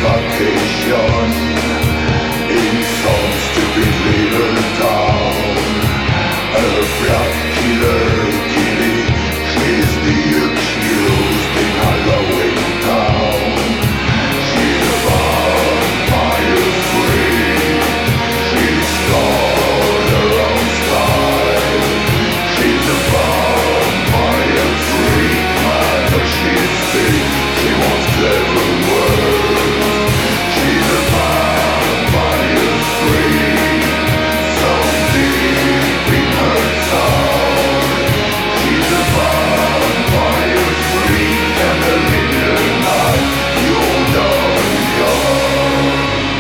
vacation in some stupid little town. A black killer killing, she's the accused in Halloween town. She's a vampire free, she's got her own style. She's a vampire free, but she's big, she wants clever words. She's a vampire free, so deep in her soul. She's a vampire free, and a little night you'll die young.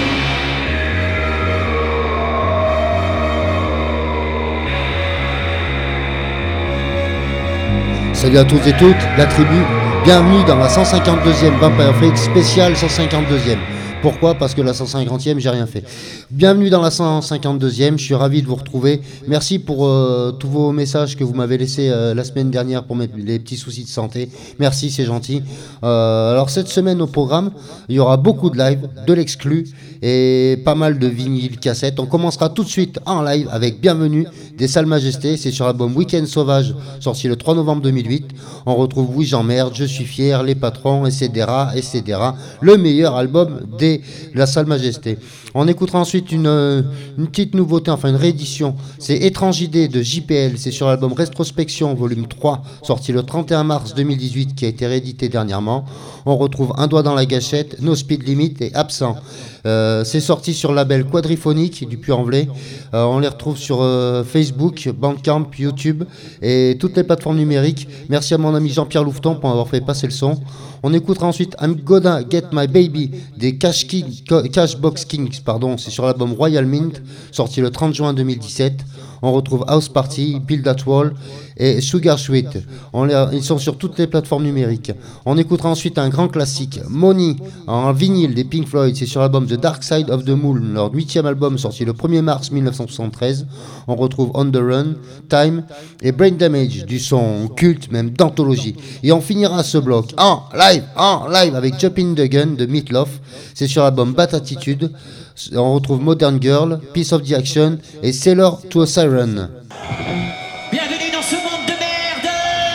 Salut à tous et toutes, la tribu, bienvenue dans la 152e Vampire Freak spéciale 152e. Pourquoi ? Parce que la 150e, j'ai rien fait. Bienvenue dans la 152e, je suis ravi de vous retrouver. Merci pour tous vos messages que vous m'avez laissés la semaine dernière pour les petits soucis de santé. Merci, c'est gentil. Alors cette semaine au programme, il y aura beaucoup de live, de l'exclu et pas mal de vinyles, cassettes. On commencera tout de suite en live avec Bienvenue des Salles Majestés. C'est sur l'album Week-end Sauvage, sorti le 3 novembre 2008. On retrouve Oui j'emmerde, Je suis fier, Les Patrons, etc. Le meilleur album de la Salle Majesté. On écoutera ensuite une petite nouveauté, enfin une réédition. C'est Étrange Idée de JPL. C'est sur l'album Rétrospection volume 3, sorti le 31 mars 2018, qui a été réédité dernièrement. On retrouve Un doigt dans la gâchette, No Speed Limit et Absent. C'est sorti sur le label Quadriphonique du Puy-en-Velay. On les retrouve sur Facebook, Bandcamp, YouTube et toutes les plateformes numériques. Merci à mon ami Jean-Pierre Louveton pour avoir fait passer le son. On écoutera ensuite I'm Gonna Get My Baby des Cashbox Kings, c'est sur l'album Royal Mint, sorti le 30 juin 2017. On retrouve House Party, Build That Wall et Sugar Sweet. Ils sont sur toutes les plateformes numériques. On écoutera ensuite un grand classique, Money, en vinyle des Pink Floyd. C'est sur l'album The Dark Side of the Moon, leur 8e album sorti le 1er mars 1973. On retrouve On the Run, Time et Brain Damage, du son culte, même d'anthologie. Et on finira ce bloc en live avec Jumpin' the Gun de Meatloaf. C'est sur l'album Bad Attitude. On retrouve Modern Girl, Piece of the Action et Sailor to a Siren. Bienvenue dans ce monde de merde.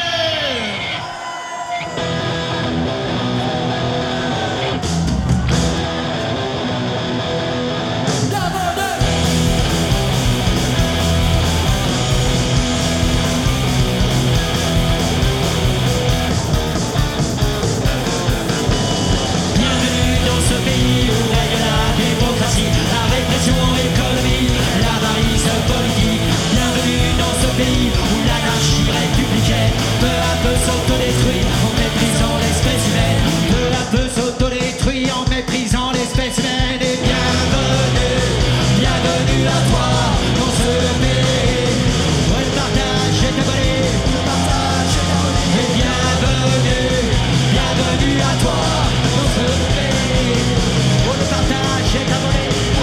Bienvenue dans ce pays où règne la démocratie, la répression économique, l'avarice politique. Bienvenue dans ce pays où l'anarchie républicaine peu à peu s'autodétruit en méprisant l'espèce humaine. Peu à peu s'autodétruit en méprisant l'espèce humaine. Et bienvenue à toi dans ce pays où le partage est aboli. Et bienvenue à toi dans ce pays où le partage est aboli.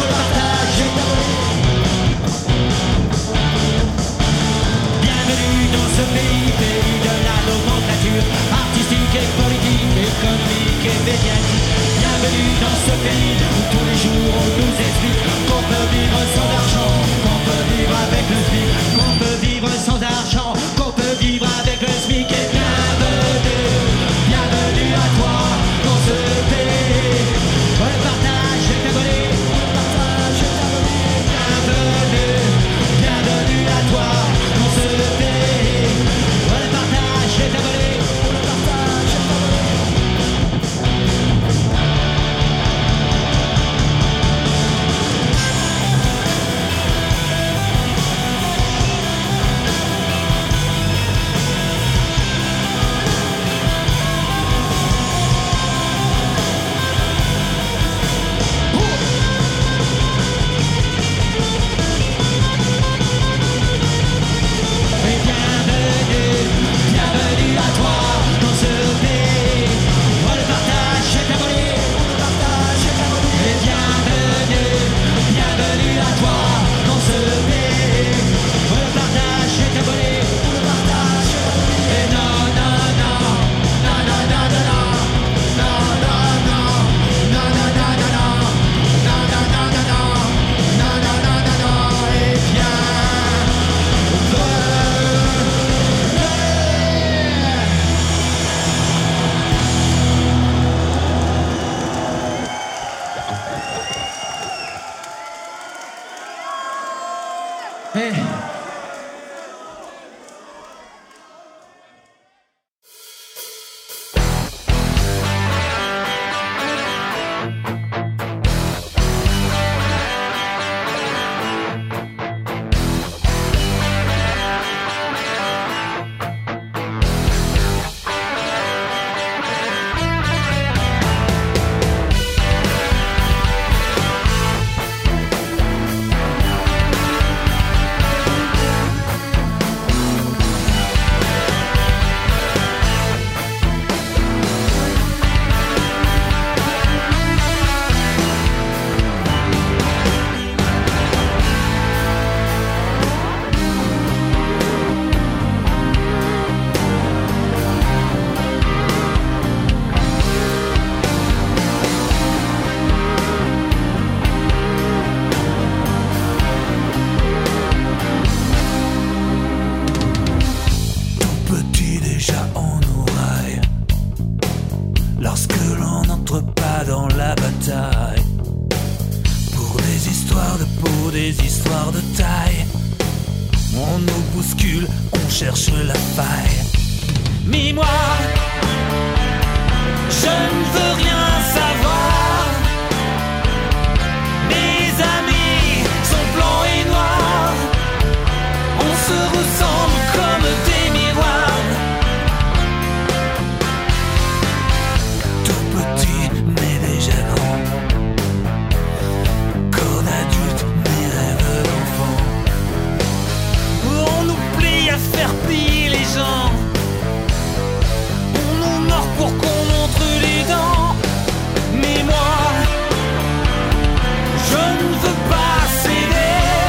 Bienvenue dans ce pays, pays de la nomenclature artistique et politique, économique et médiatique. Bienvenue dans ce pays où tous les jours on nous explique qu'on peut vivre sans argent, qu'on peut vivre avec le SMIC, qu'on peut vivre sans argent, qu'on peut vivre avec le SMIC. Et bienvenue à toi dans ce pays où le partage est aboli. Bienvenue à toi dans ce pays où le partage est aboli. lorsque l'on n'entre pas dans la bataille. Pour des histoires de peau, des histoires de taille, on nous bouscule, on cherche la faille. Mais moi, je ne veux rien savoir. Mes amis sont blancs et noirs, on se ressemble comme des miroirs. Tout petit mais déjà grand, corps d'adulte mais rêve d'enfant. On nous plie à faire plier les gens, on nous mord pour qu'on montre les dents. Mais moi, je ne veux pas céder,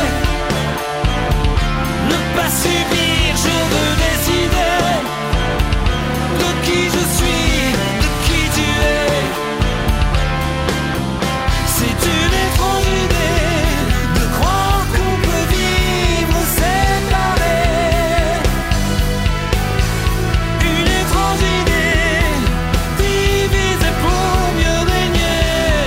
ne pas subir, je veux décider de qui je suis, de qui tu es. C'est une étrange idée de croire qu'on peut vivre séparés. Une étrange idée divisée pour mieux régner.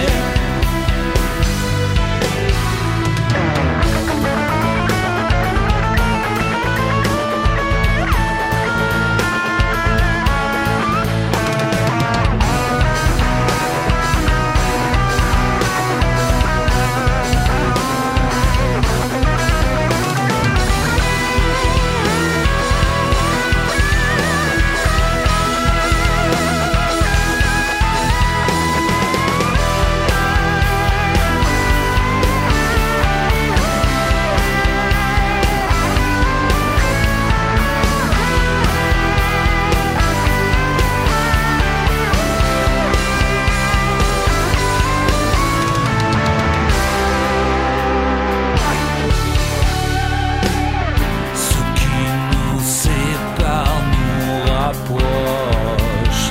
Ce qui nous sépare nous rapproche.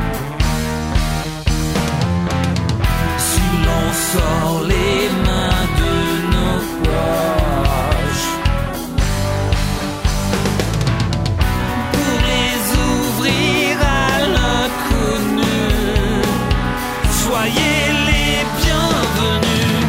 Si l'on sort les mains de nos poches pour les ouvrir à l'inconnu, soyez les bienvenus.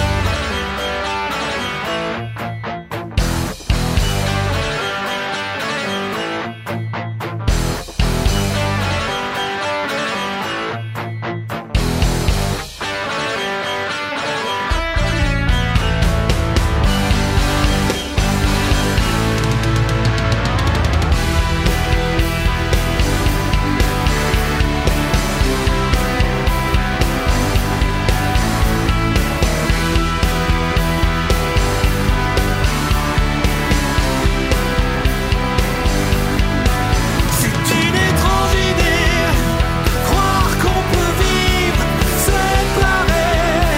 C'est une étrange idée de croire qu'on peut vivre séparés.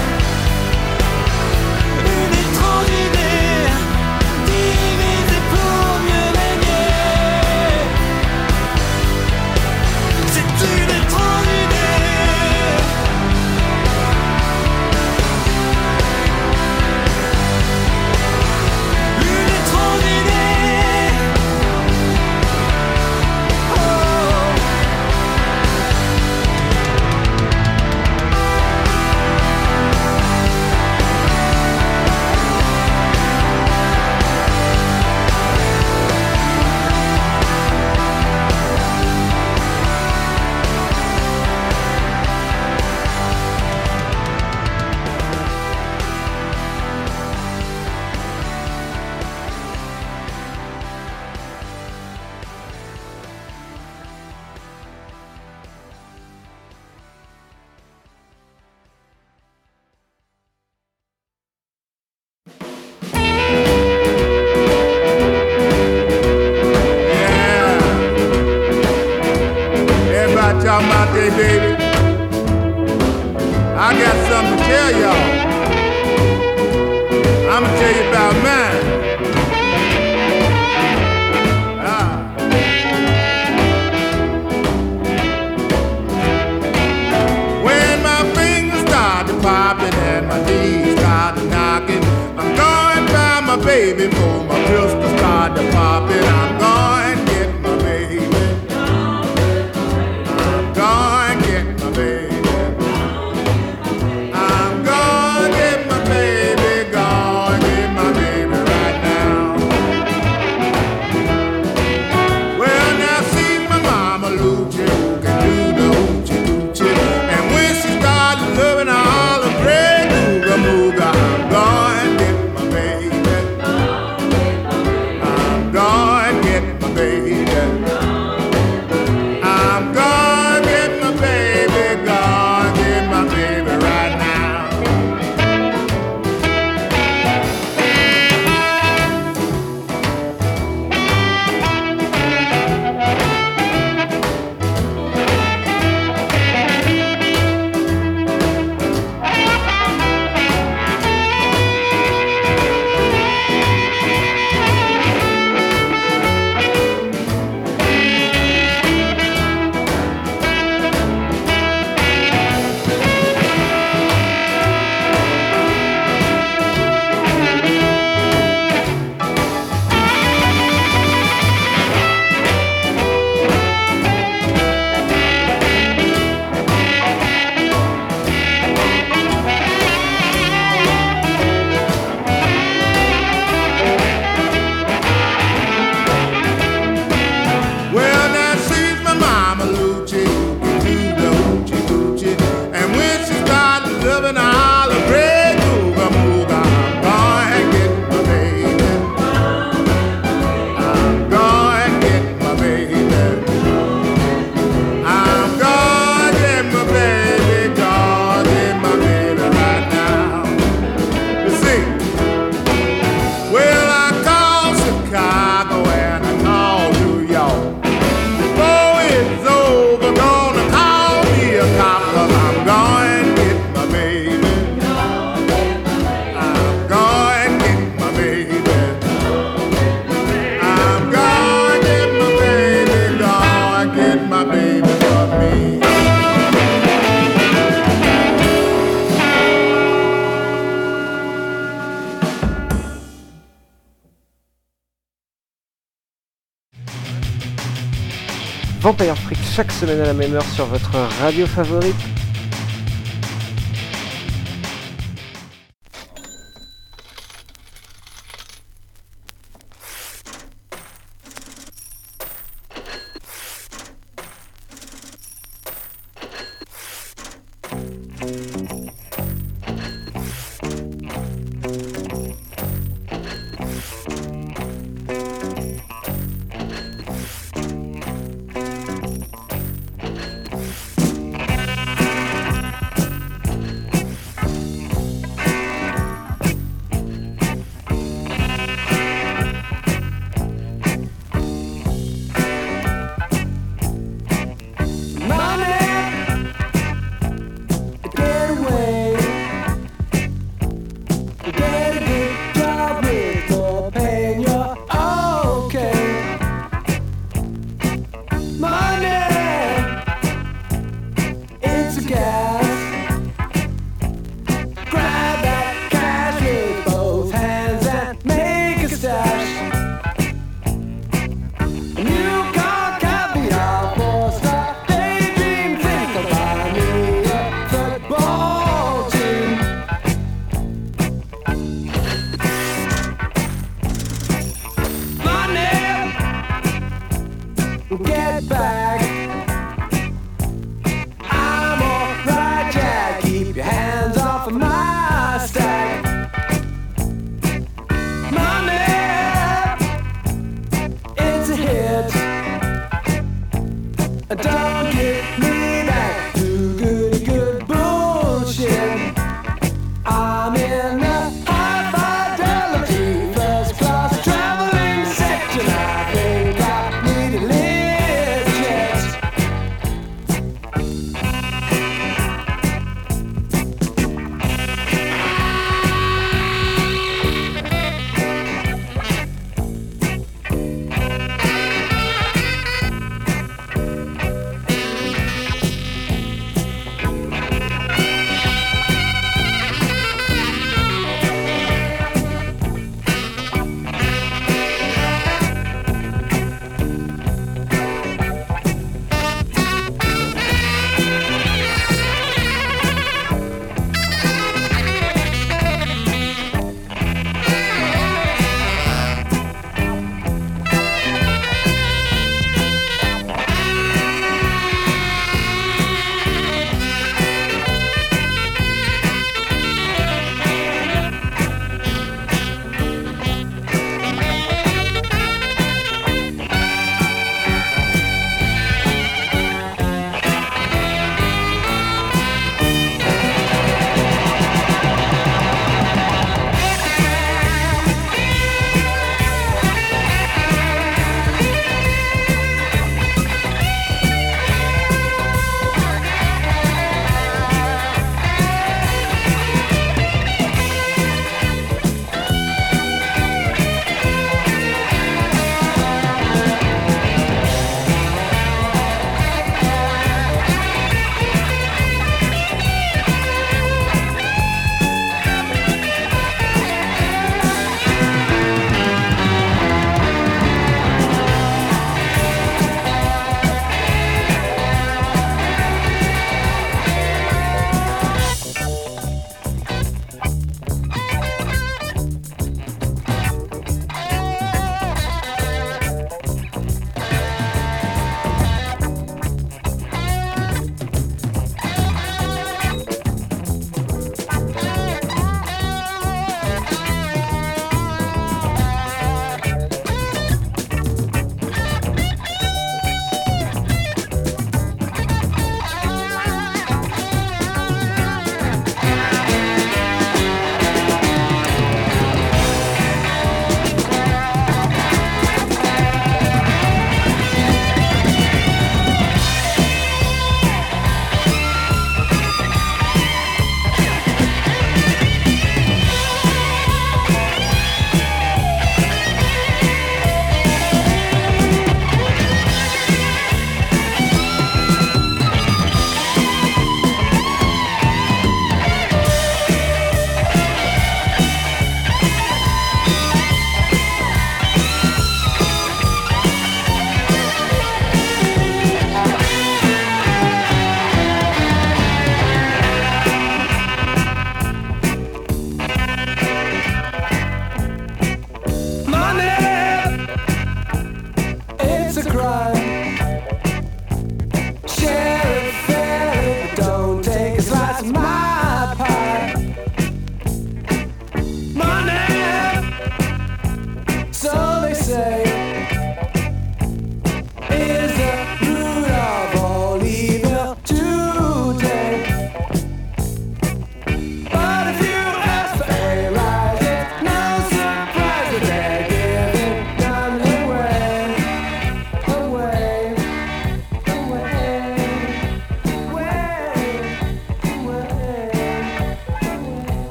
Une étrange idée divisée pour mieux régner. C'est une étrange idée. Une étrange idée. Oh. Everybody talking about their baby. I got something to tell y'all. I'ma tell you about mine. When my fingers start to popping and my knees start to knocking, I'm going by my baby before my pistol start to popping. I'm going to get my baby. I'm going Vampire Freak chaque semaine à la même heure sur votre radio favorite.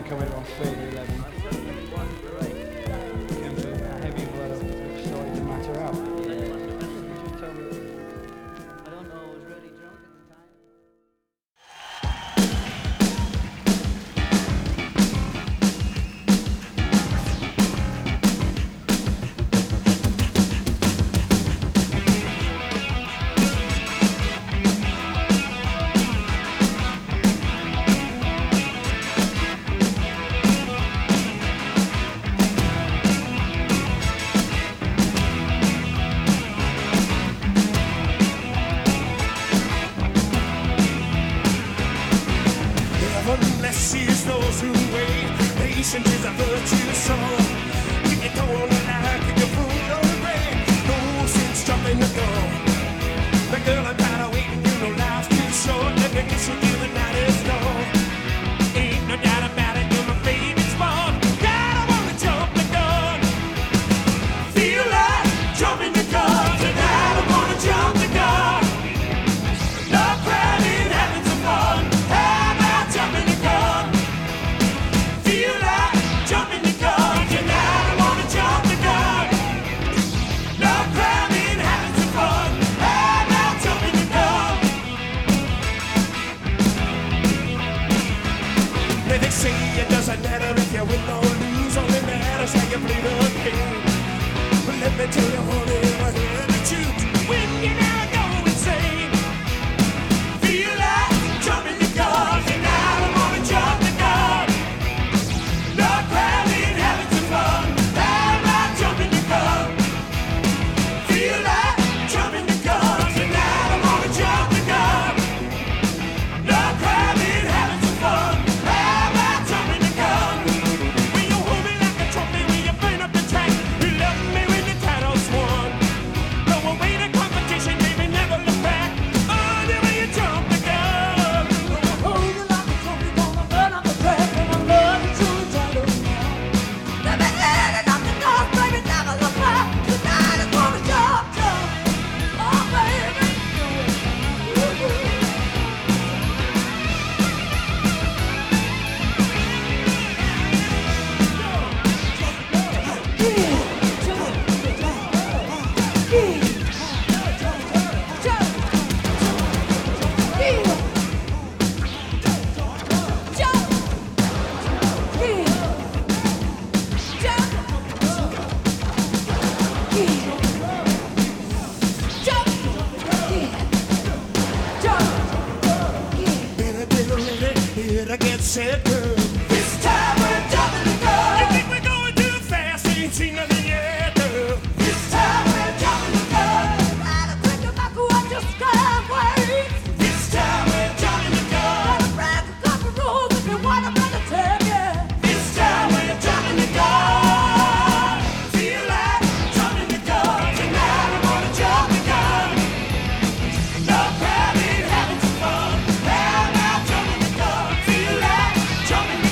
coming off 30-11. And a heavy blood up started to matter out. Tell me. I don't know, I was really drunk at the time. Bless is those who wait. Patience is a virtue soul. Keep your toe on the line, keep your foot on the brake. No sense jumping the gun. The girl I'm tired of waiting, you know life's too short. Let me kiss you till the night is long. Ain't no doubt about it, you're my favorite sport. God, I wanna jump the gun. Feel like jumping the gun tonight. I wanna jump the gun. No crying, having some fun. How about jumping the gun? Feel like jumping the gun tonight. I wanna jump the gun. No crying, having some fun. How about jumping the gun? They say it doesn't matter if you win or lose. Only matters how you play the game. But let me tell you, honey, I hear the truth. When you now go insane. Feel like jumping the gun tonight. I wanna jump the gun. No crying, having some fun. How about jumping the gun? Feel like jumping the gun tonight. I wanna jump the gun. No crying, having some fun. How about jumping the gun? When you hold me like a trophy, when you burn up the track, you love me when the title's won. Throw away the competition, baby, never look back. Oh, the way you jump the gun. Hold you like a trophy, gonna burn up the track, and I love you till the title's won. Let me hit it up the north, baby, never look back. Tonight I'm gonna jump, jump. Oh, baby, do it. Woo-hoo. Better get set, girl. This time we're jumping the gun. You think we're going too fast? Ain't seen nothing yet, girl. This time we're jumping the gun. Ride a quick back, watch your skyway. This time we're jumping the gun. Gotta break a couple rules if you wanna make a tag, yeah. This time we're jumping the gun. Feel like jumping the gun tonight. I wanna jump the gun. No crying, having some fun. How about jumping the gun? Feel like jumping the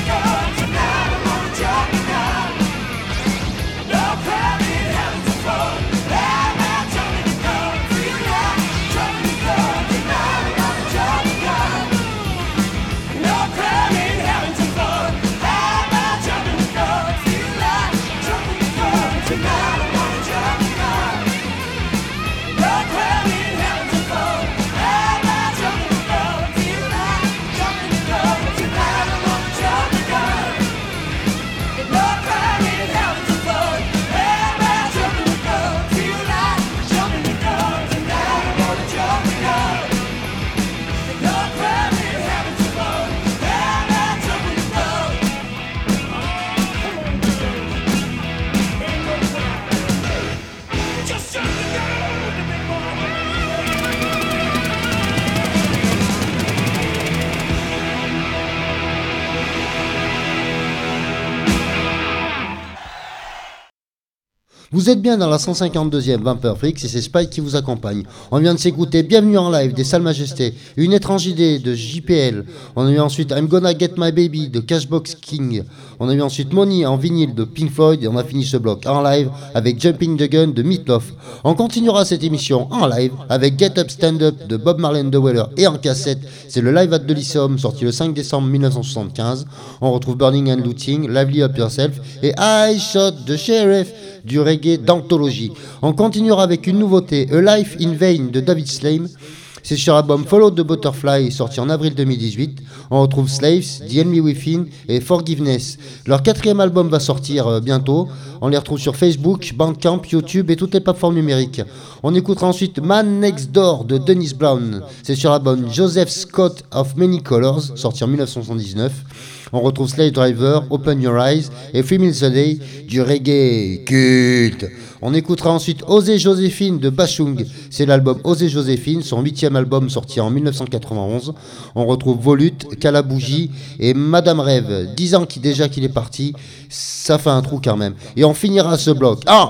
Vous êtes bien dans la 152e Vampire Freaks et c'est Spike qui vous accompagne. On vient de s'écouter Bienvenue en live des Salles Majestés, Une étrange idée de JPL. On a eu ensuite I'm Gonna Get My Baby de Cashbox King. On a eu ensuite Money en vinyle de Pink Floyd et on a fini ce bloc en live avec Jumping the Gun de Meatloaf. On continuera cette émission en live avec Get Up Stand Up de Bob Marley and the Wailers et en cassette, c'est le Live at the Lyceum sorti le 5 décembre 1975. On retrouve Burning and Looting, Lively Up Yourself et I Shot the Sheriff du reggae d'anthologie. On continuera avec une nouveauté, A Life in Vain de David Slayme. C'est sur l'album Follow the Butterfly sorti en avril 2018. On retrouve Slaves, The Enemy Within et Forgiveness. Leur 4e album va sortir bientôt. On les retrouve sur Facebook, Bandcamp, YouTube et toutes les plateformes numériques. On écoutera ensuite Man Next Door de Dennis Brown. C'est sur l'album Joseph Scott of Many Colors sorti en 1979. On retrouve Slave Driver, Open Your Eyes et Free Meals a Day du reggae culte. On écoutera ensuite Osée Joséphine de Bashung. C'est l'album Osée Joséphine, son 8e album sorti en 1991. On retrouve Volute, Calabougie et Madame Rêve. 10 ans déjà qu'il est parti, ça fait un trou quand même. Et on finira ce bloc en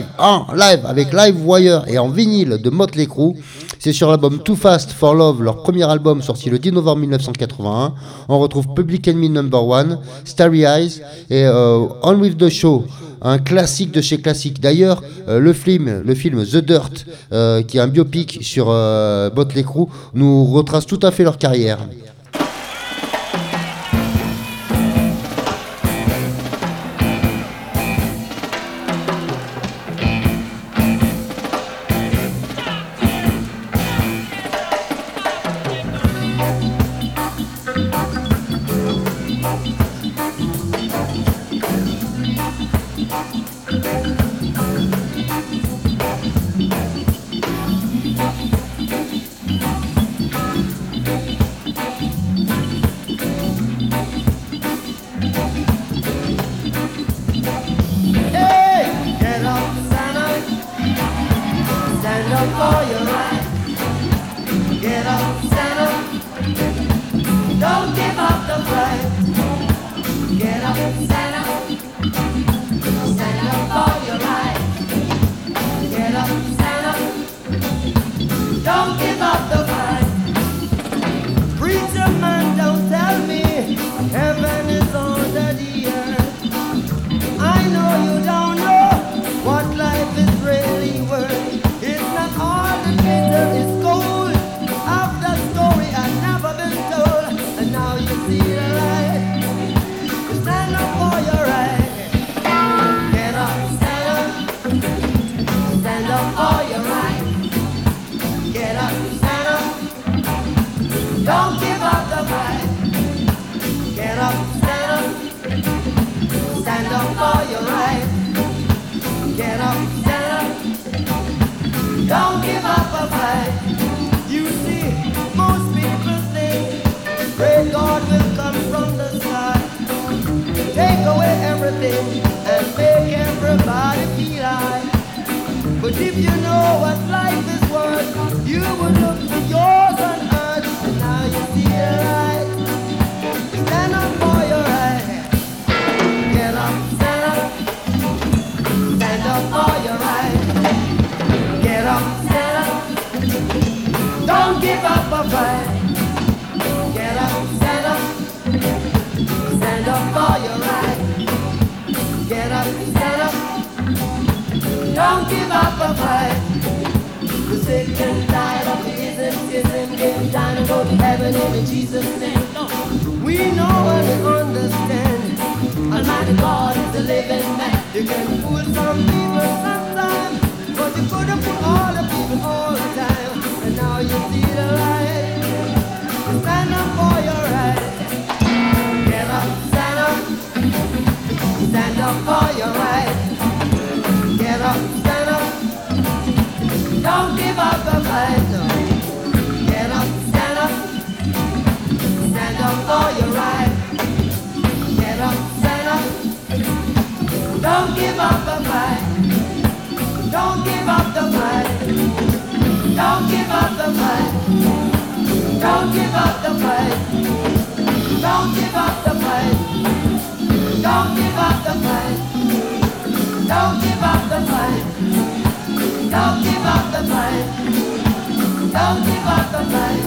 live avec Live Wire et en vinyle de Motley Crue. C'est sur l'album Too Fast for Love, leur premier album sorti le 10 novembre 1981. On retrouve Public Enemy No. 1, Starry Eyes et On With The Show, un classique de chez classique. D'ailleurs, le film The Dirt, qui est un biopic sur Motley Crue, nous retrace tout à fait leur carrière. Don't give up the fight. Don't give up the fight. Don't give up the fight.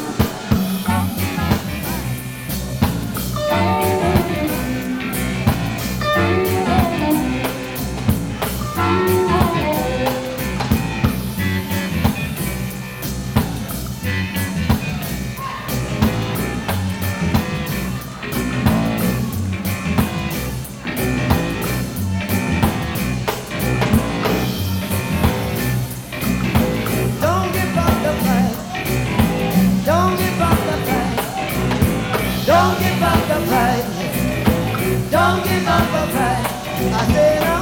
Don't give up the fight. I said I'm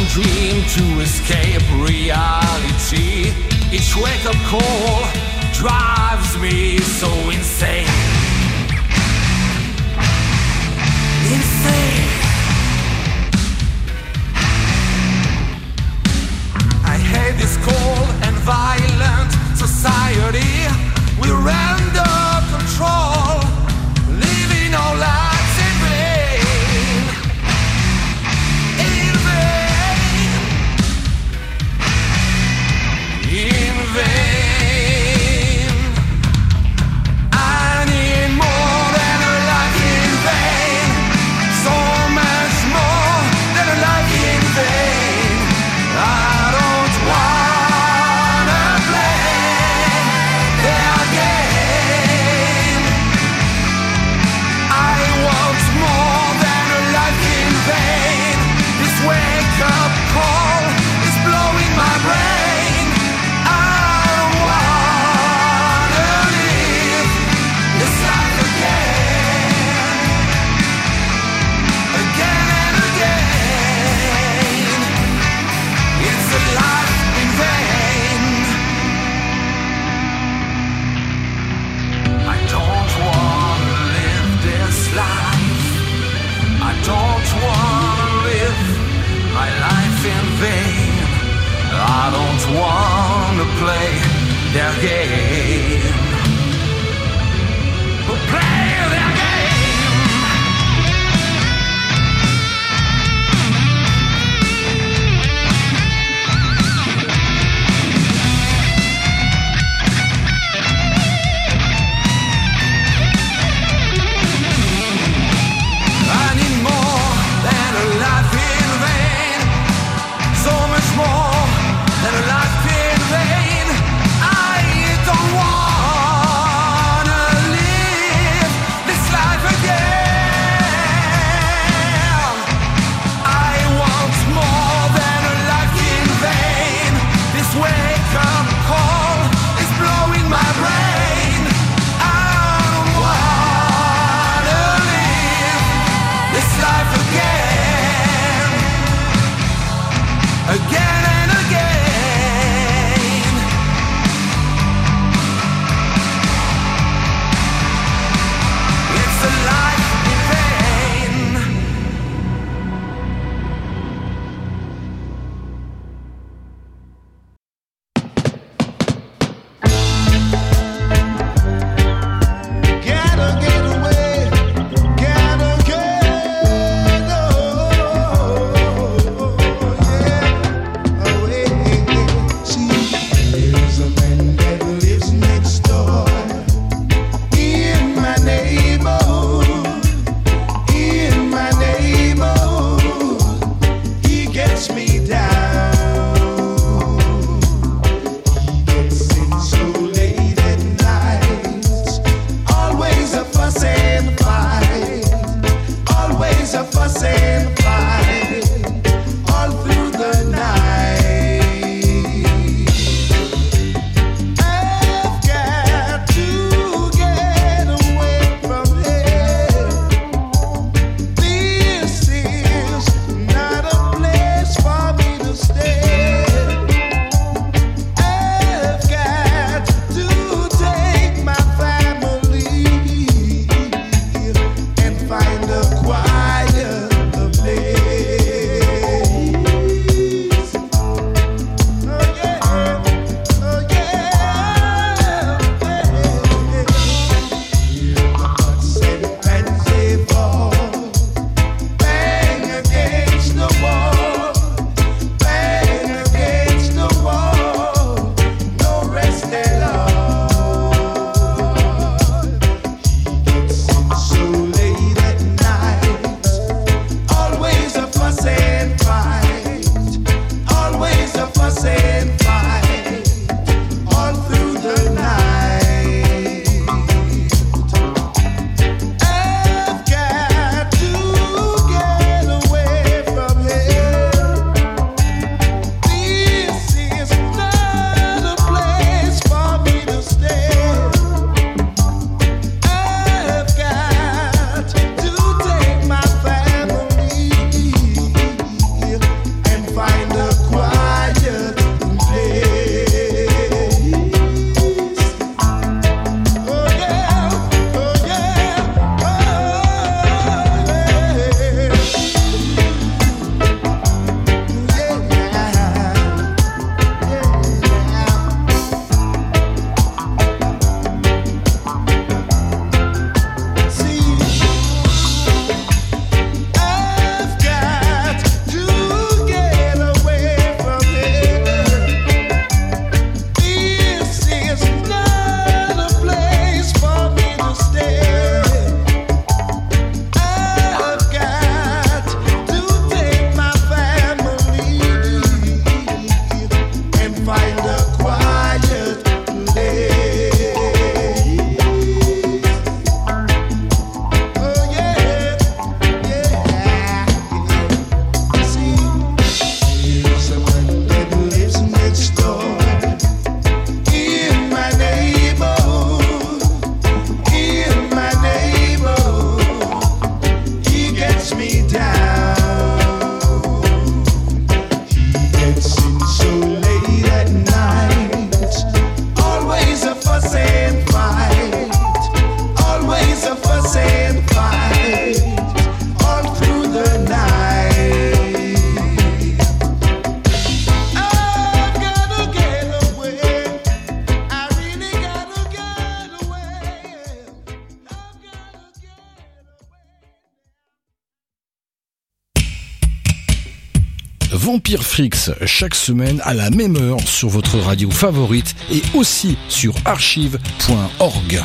dream to escape reality. Each wake-up call drives me so insane. Insane. I hate this cold and violent society. We're under control, living our lives in vain. In vain. In vain. I need more than a life in vain. So much more than a life in vain. I don't wanna play their game. I want more than a life in vain. This wake-up call is blowing my brain. I don't wanna live this life again. Again and again. It's a life in vain. I don't wanna live this life. I don't wanna live my life in vain. I don't wanna play their game. Play their game. I need more than a life in vain. So much more than a life in vain. I don't wanna live this life again. I want more than a life in vain. This wake-up call is blowing my brain. I don't wanna live this life again. Again and again. It's a life in vain. Gotta get away, gotta get away. See, there's a man that lives next door in my neighborhood, in my neighborhood. He gets me down. Gets in so late at night. Always a fuss and fight. Always a fuss and fight. All through the night. I've got to get away from here. This is not a place for me to stay. I've got to take my family and find a quieter place. Oh yeah, oh yeah, Hear the butts and pans they fall, bang against the wall, bang against the wall, no rest at all. Gets in so late at night, Vampire Freaks chaque semaine à la même heure sur votre radio favorite et aussi sur archive.org.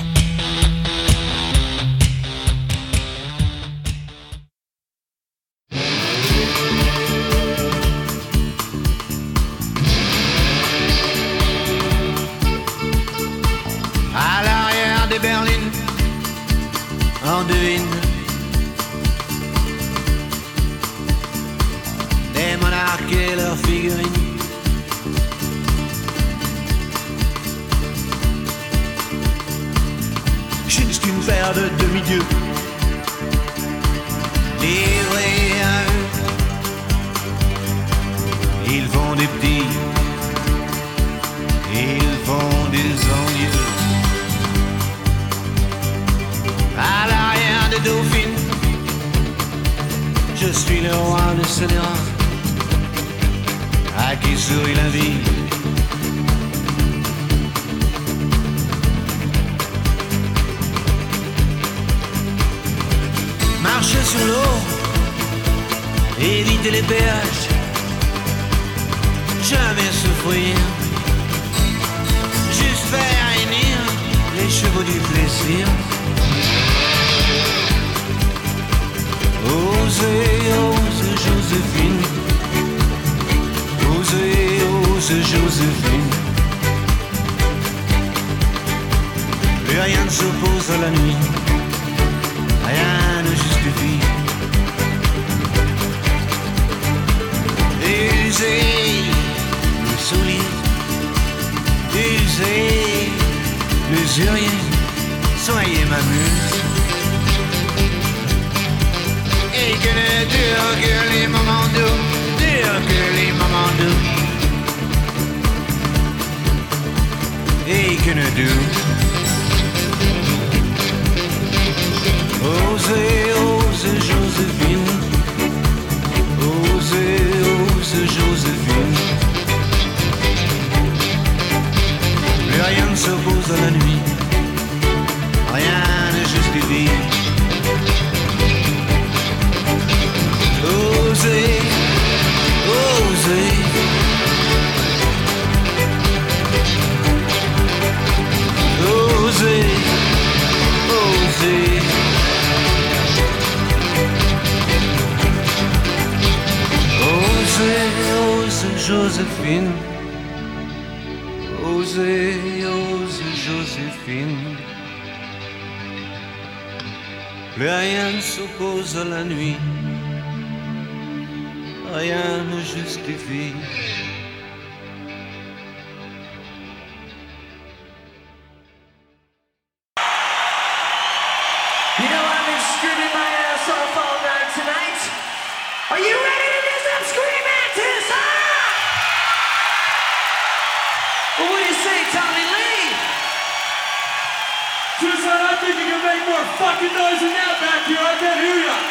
À l'arrière des berlines, on devine des monarques et leurs figurines. Juste une paire de demi-dieux livrés à eux. Ils font des petits, ils font des envieux. À l'arrière des dauphines, je suis le roi de scélérat, à qui sourit la vie. Marcher sur l'eau, éviter les péages, jamais souffrir, juste faire hennir les chevaux du plaisir. Osez, ose Joséphine, osez, ose Joséphine. Plus rien ne s'oppose à la nuit, rien ne justifie. Usez le soulier, usez l'usurier, soyez ma muse. Et que ne durent que les moments doux, durent que les moments doux. Et que ne durent. Osez, ose Joséphine, osez, ose Joséphine. Plus rien ne s'oppose à la nuit, rien ne justifie. Osez, osez, osez, osez. Osez, ose Joséphine, osez, ose Joséphine. Plus rien ne s'oppose à la nuit, rien ne justifie. You know I've been screaming my ass off all night tonight. Are you ready to do some screaming to the sun? Well, what do you say, Tommy Lee? Tucson, I think you can make more fucking noise than that back here. I can't hear ya.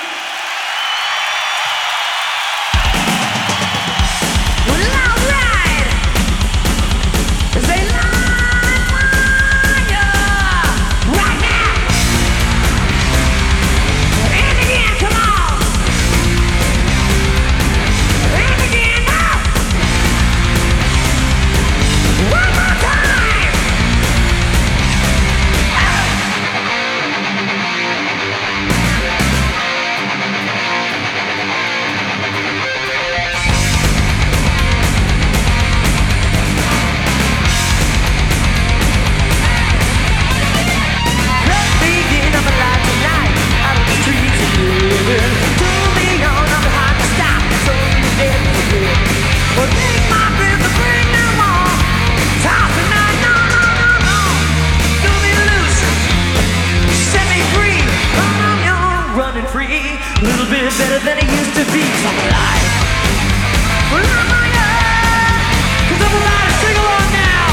A little bit better than it used to be. So I'm alive. Well, I'm alive. 'Cause I'm alive. Sing along now.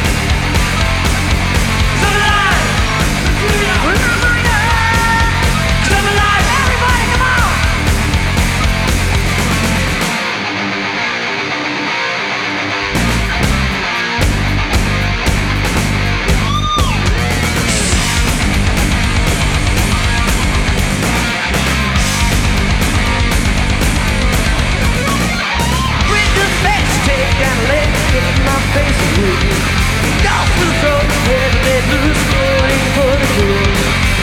'Cause I'm alive. Well, I'm alive. 'Cause I'm alive. Everybody, come on.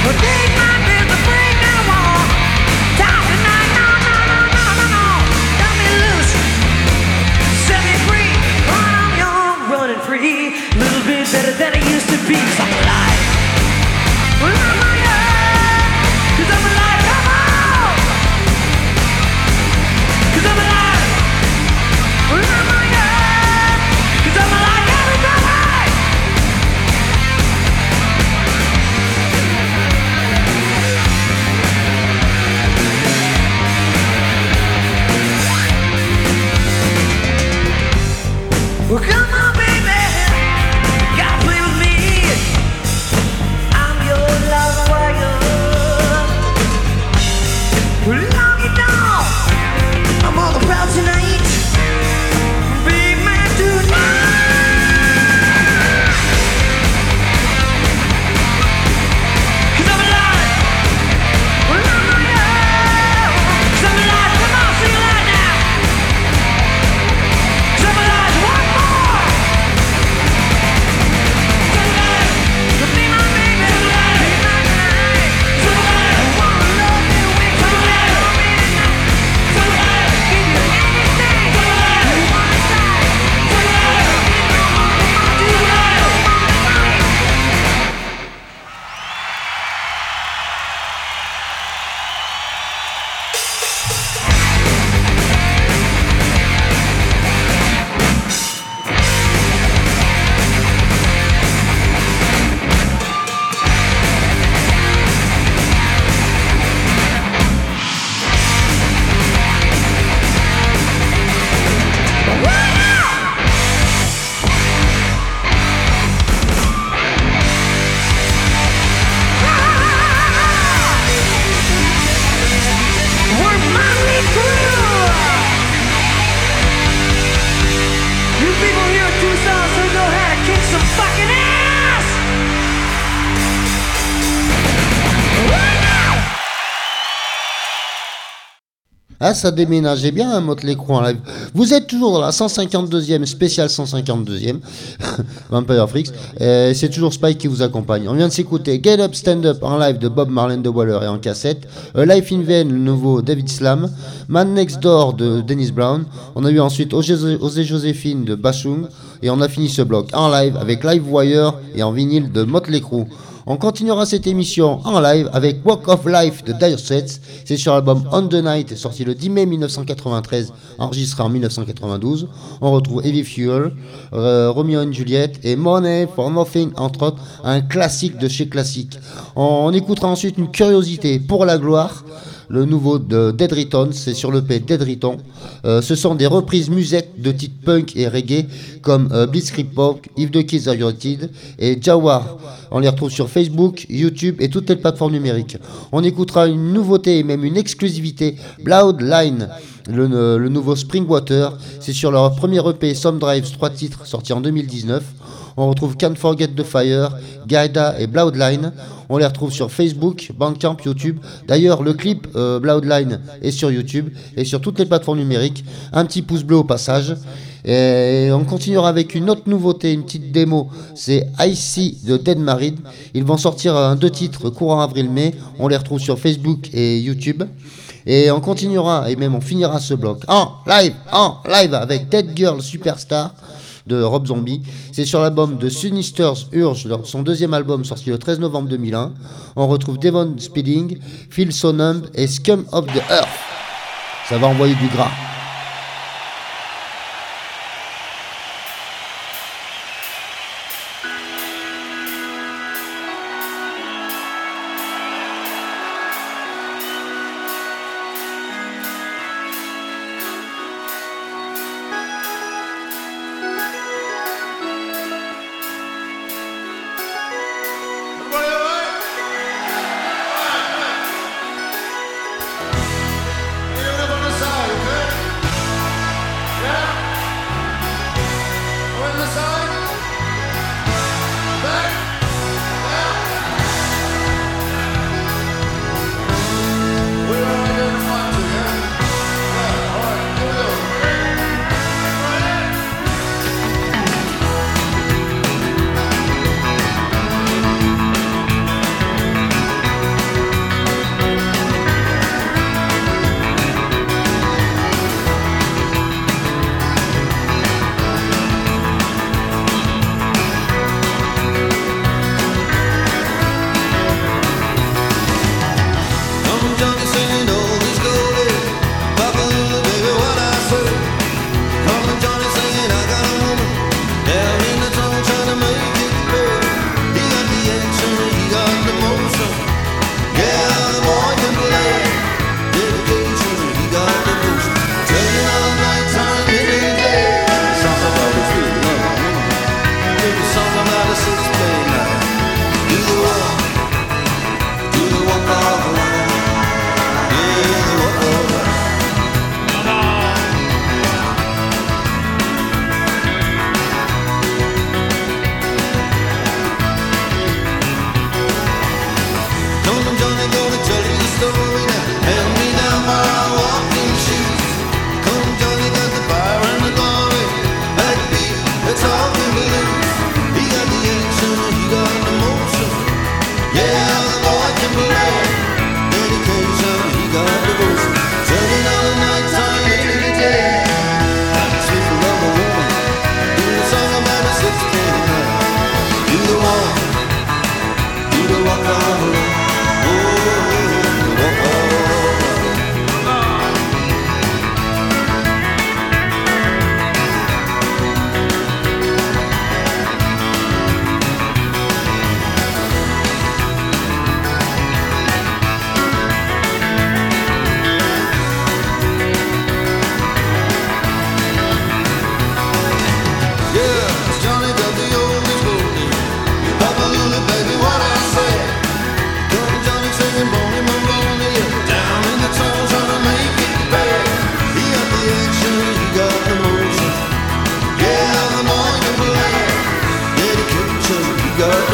Ah, ça déménageait bien, Motley Crue en live. Vous êtes toujours dans la 152e, spéciale 152e, Vampire Freaks. C'est toujours Spike qui vous accompagne. On vient de s'écouter Get Up, Stand Up en live de Bob Marley and the Wailers et en cassette. Life in Vain, le nouveau David Slam. Man Next Door de Dennis Brown. On a eu ensuite Osée Joséphine de Bashung. Et on a fini ce bloc en live avec Livewire et en vinyle de Motley Crue. On continuera cette émission en live avec Walk of Life de Dire Straits. C'est sur l'album On the Night, sorti le 10 mai 1993, enregistré en 1992. On retrouve Heavy Fuel, Romeo and Juliet et Money for Nothing, entre autres, un classique de chez classique. On écoutera ensuite une curiosité pour la gloire. Le nouveau de Dead Riton, c'est sur l'EP Dead Riton. Ce sont des reprises musettes de titres punk et reggae comme Blitzkrieg Pop, If the Kids Are Your Kid et Jawar. On les retrouve sur Facebook, YouTube et toutes les plateformes numériques. On écoutera une nouveauté et même une exclusivité, Bloodline, le nouveau Springwater. C'est sur leur premier EP Some Drives, 3 titres sortis en 2019. On retrouve Can't Forget the Fire, Gaida et Bloodline. On les retrouve sur Facebook, Bandcamp, YouTube. D'ailleurs, le clip Bloodline est sur YouTube et sur toutes les plateformes numériques. Un petit pouce bleu au passage. Et on continuera avec une autre nouveauté, une petite démo. C'est Icy de Dead Married. Ils vont sortir 2 titres courant avril-mai. On les retrouve sur Facebook et YouTube. Et on continuera, et même on finira ce bloc en live avec Dead Girl Superstar de Rob Zombie. C'est sur l'album de Sinisters Urge, son deuxième album sorti le 13 novembre 2001. On retrouve Devon Speeding, Feel So Numb et Scum of the Earth. Ça va envoyer du gras. Side, okay?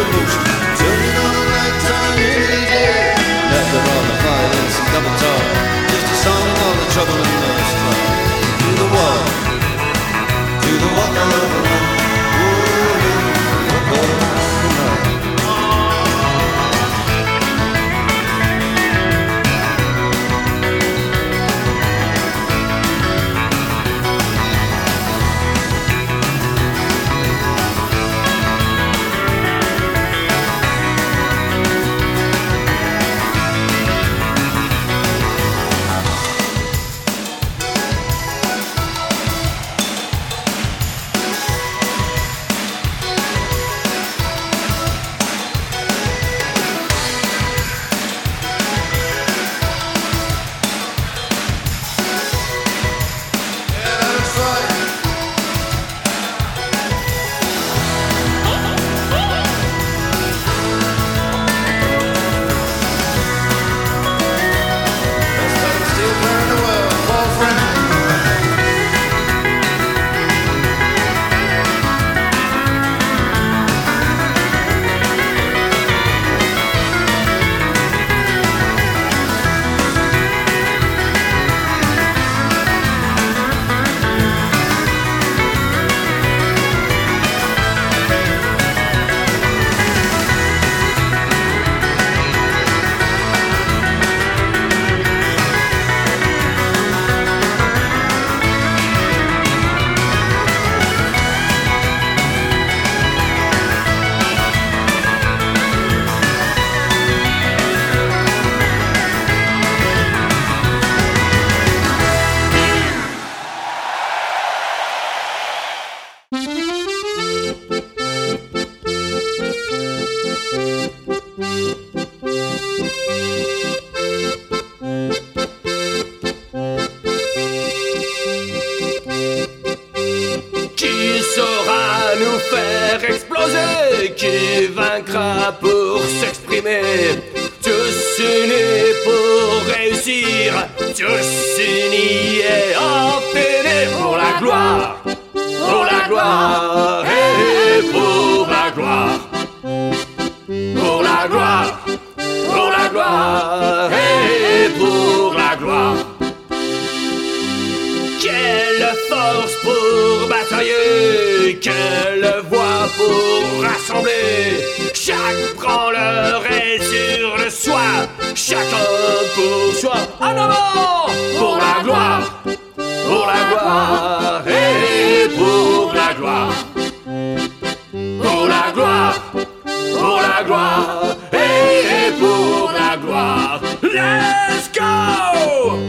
most. Turning on the lights on a rainy day. After all the violence and double talk, just a song of all the trouble and the strife. To the wall, to the wall, I love her. Pour s'exprimer, tous unis pour réussir, tous unis et en finir pour la gloire et pour la gloire, pour la gloire, pour la gloire et pour la gloire. Quelle force pour batailler, quelle voix pour rassembler. Chaque branleur est sur le soi, chacun pour soi. En avant pour la gloire et pour la gloire, pour la gloire et pour la gloire. Let's go!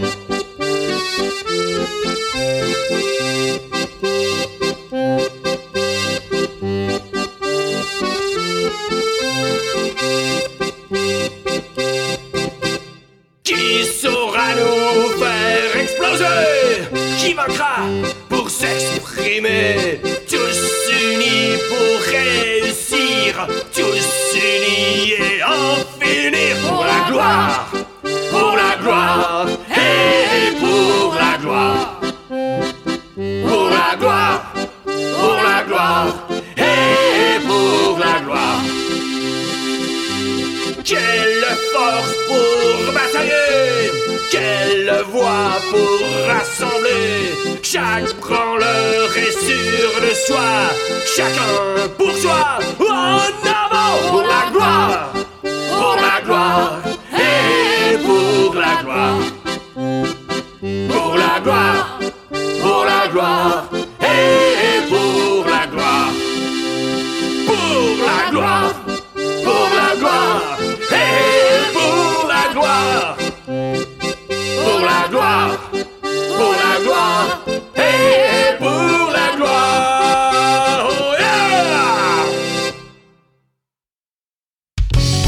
Qui saura nous faire exploser? Qui vaincra pour s'exprimer? Tous unis pour réussir, tous unis et en finir pour la gloire et pour la gloire, pour la gloire et pour la gloire. Quelle force pour batailler, quelle voix pour rassembler. Chaque branleur est sûr de soi, chacun pour soi. En avant pour la gloire et pour la gloire, pour la gloire et pour la gloire, pour la gloire et pour la gloire, pour la gloire et pour la gloire. Oh yeah!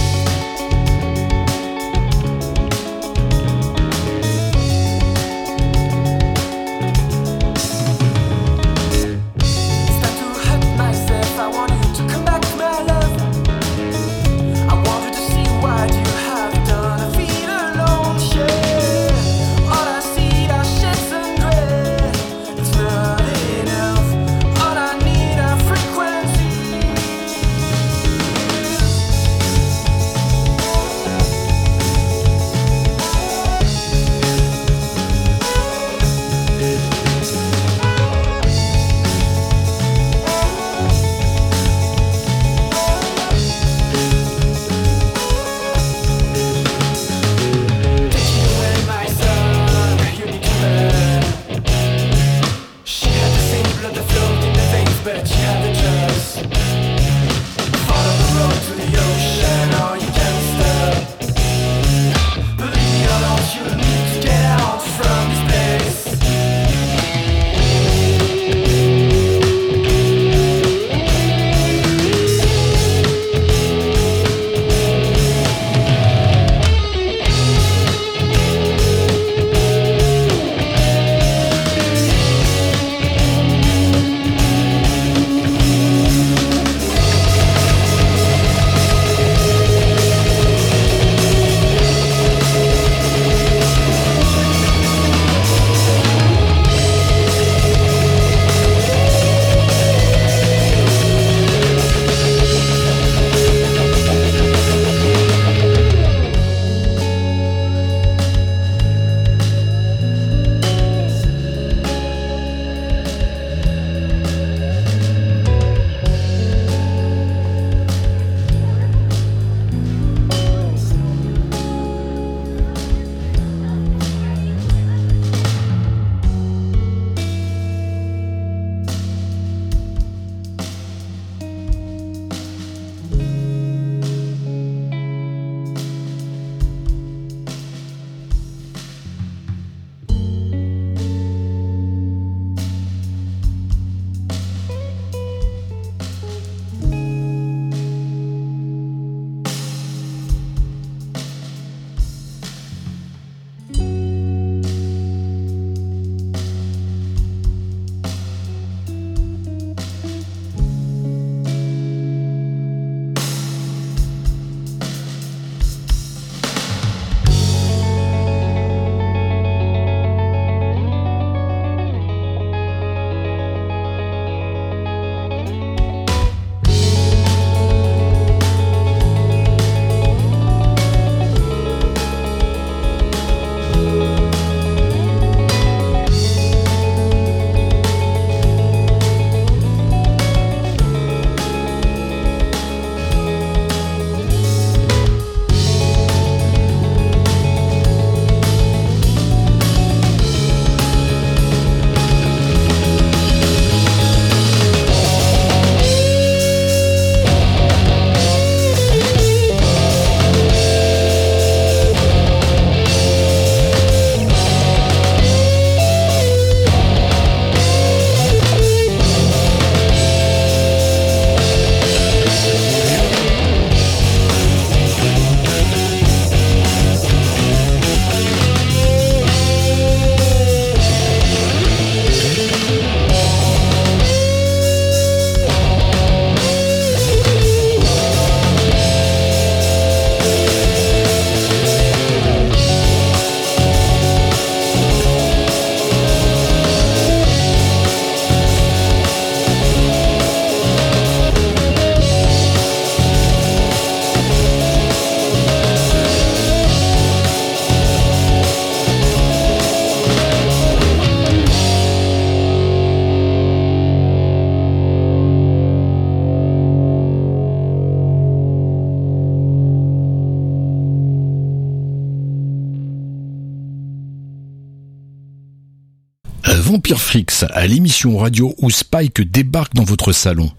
Vampire Freaks, à l'émission radio où Spike débarque dans votre salon.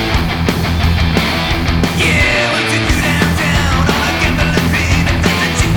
Yeah, we'll take you downtown on a gambling train.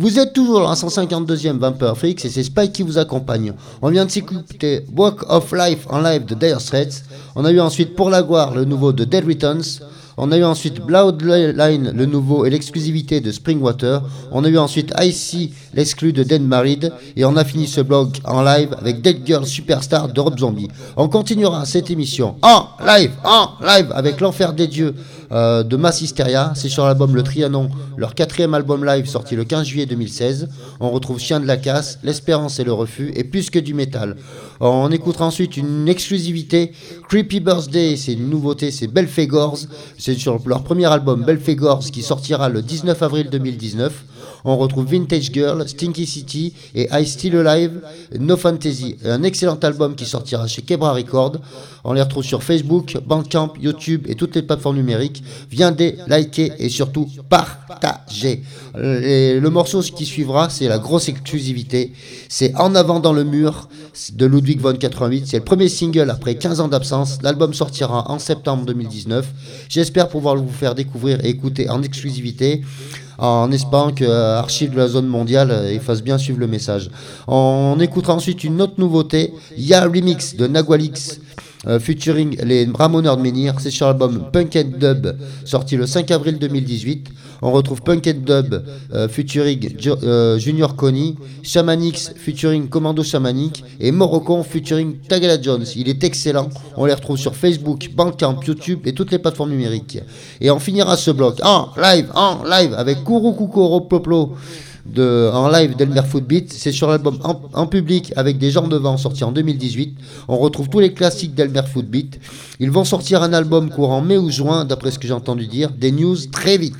Vous êtes toujours dans la 152e Vampire Freaks et c'est Spike qui vous accompagne. On vient de s'écouter Walk of Life en live de Dire Straits. On a eu ensuite Pour la gloire le nouveau de Dead Returns. On a eu ensuite Bloodline, le nouveau et l'exclusivité de Springwater. On a eu ensuite Icy, l'exclu de Dead Married. Et on a fini ce blog en live avec Dead Girl Superstar de Rob Zombie. On continuera cette émission en live avec L'Enfer des Dieux de Mass Hysteria. C'est sur l'album Le Trianon, leur 4e album live sorti le 15 juillet 2016. On retrouve Chien de la Casse, L'Espérance et le Refus et Plus que du métal. On écoutera ensuite une exclusivité, Creepy Birthday, c'est une nouveauté, c'est Belphégors. C'est sur leur premier album Belphégors qui sortira le 19 avril 2019. On retrouve Vintage Girl, Stinky City et I Still Alive, No Fantasy, un excellent album qui sortira chez Quebra Records. On les retrouve sur Facebook, Bandcamp, YouTube et toutes les plateformes numériques. Viendez, likez et surtout partagez. Le morceau qui suivra, c'est la grosse exclusivité. C'est En avant dans le mur de Ludwig von 88. C'est le premier single après 15 ans d'absence. L'album sortira en septembre 2019. J'espère pouvoir vous faire découvrir et écouter en exclusivité, en espérant que Archive de la Zone Mondiale fasse bien suivre le message. On écoutera ensuite une autre nouveauté, Ya Remix de Nagualix, featuring les Ramoneurs de Menhir. C'est sur l'album Punk and Dub sorti le 5 avril 2018. On retrouve Punk and Dub featuring Junior Connie, Shamanix featuring Commando Shamanic et Morocco featuring Tagala Jones. Il est excellent. On les retrouve sur Facebook, Bandcamp, YouTube et toutes les plateformes numériques. Et on finira ce bloc en live avec Kourou Koukoro Poplo en live d'Elmer Footbeat. C'est sur l'album en public avec des gens de vent sorti en 2018. On retrouve tous les classiques d'Elmer Footbeat. Ils vont sortir un album courant mai ou juin d'après ce que j'ai entendu dire. Des news très vite.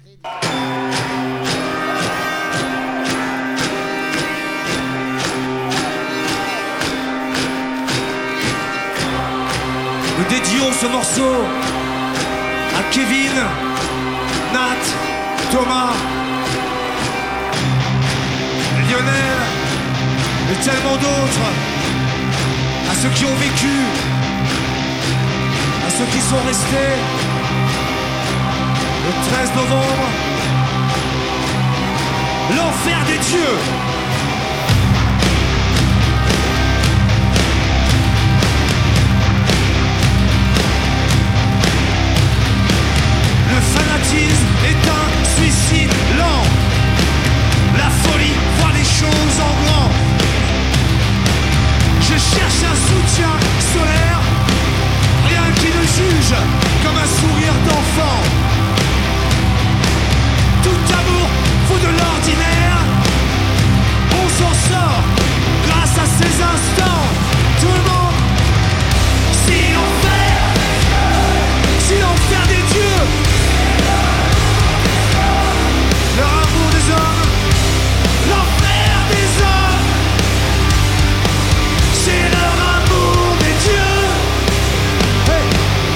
Nous dédions ce morceau à Kevin, Nat, Thomas, Lionel et tellement d'autres, à ceux qui ont vécu, à ceux qui sont restés. Le 13 novembre, l'enfer des dieux. Le fanatisme est un suicide lent. La folie voit les choses en grand. Je cherche un soutien solaire, rien qui ne juge, comme un sourire d'enfant. Tout amour vaut de l'ordinaire. On s'en sort grâce à ces instants. Tout le monde, si l'enfer des dieux, leur amour des hommes, l'enfer des hommes, c'est leur amour des dieux. Hey.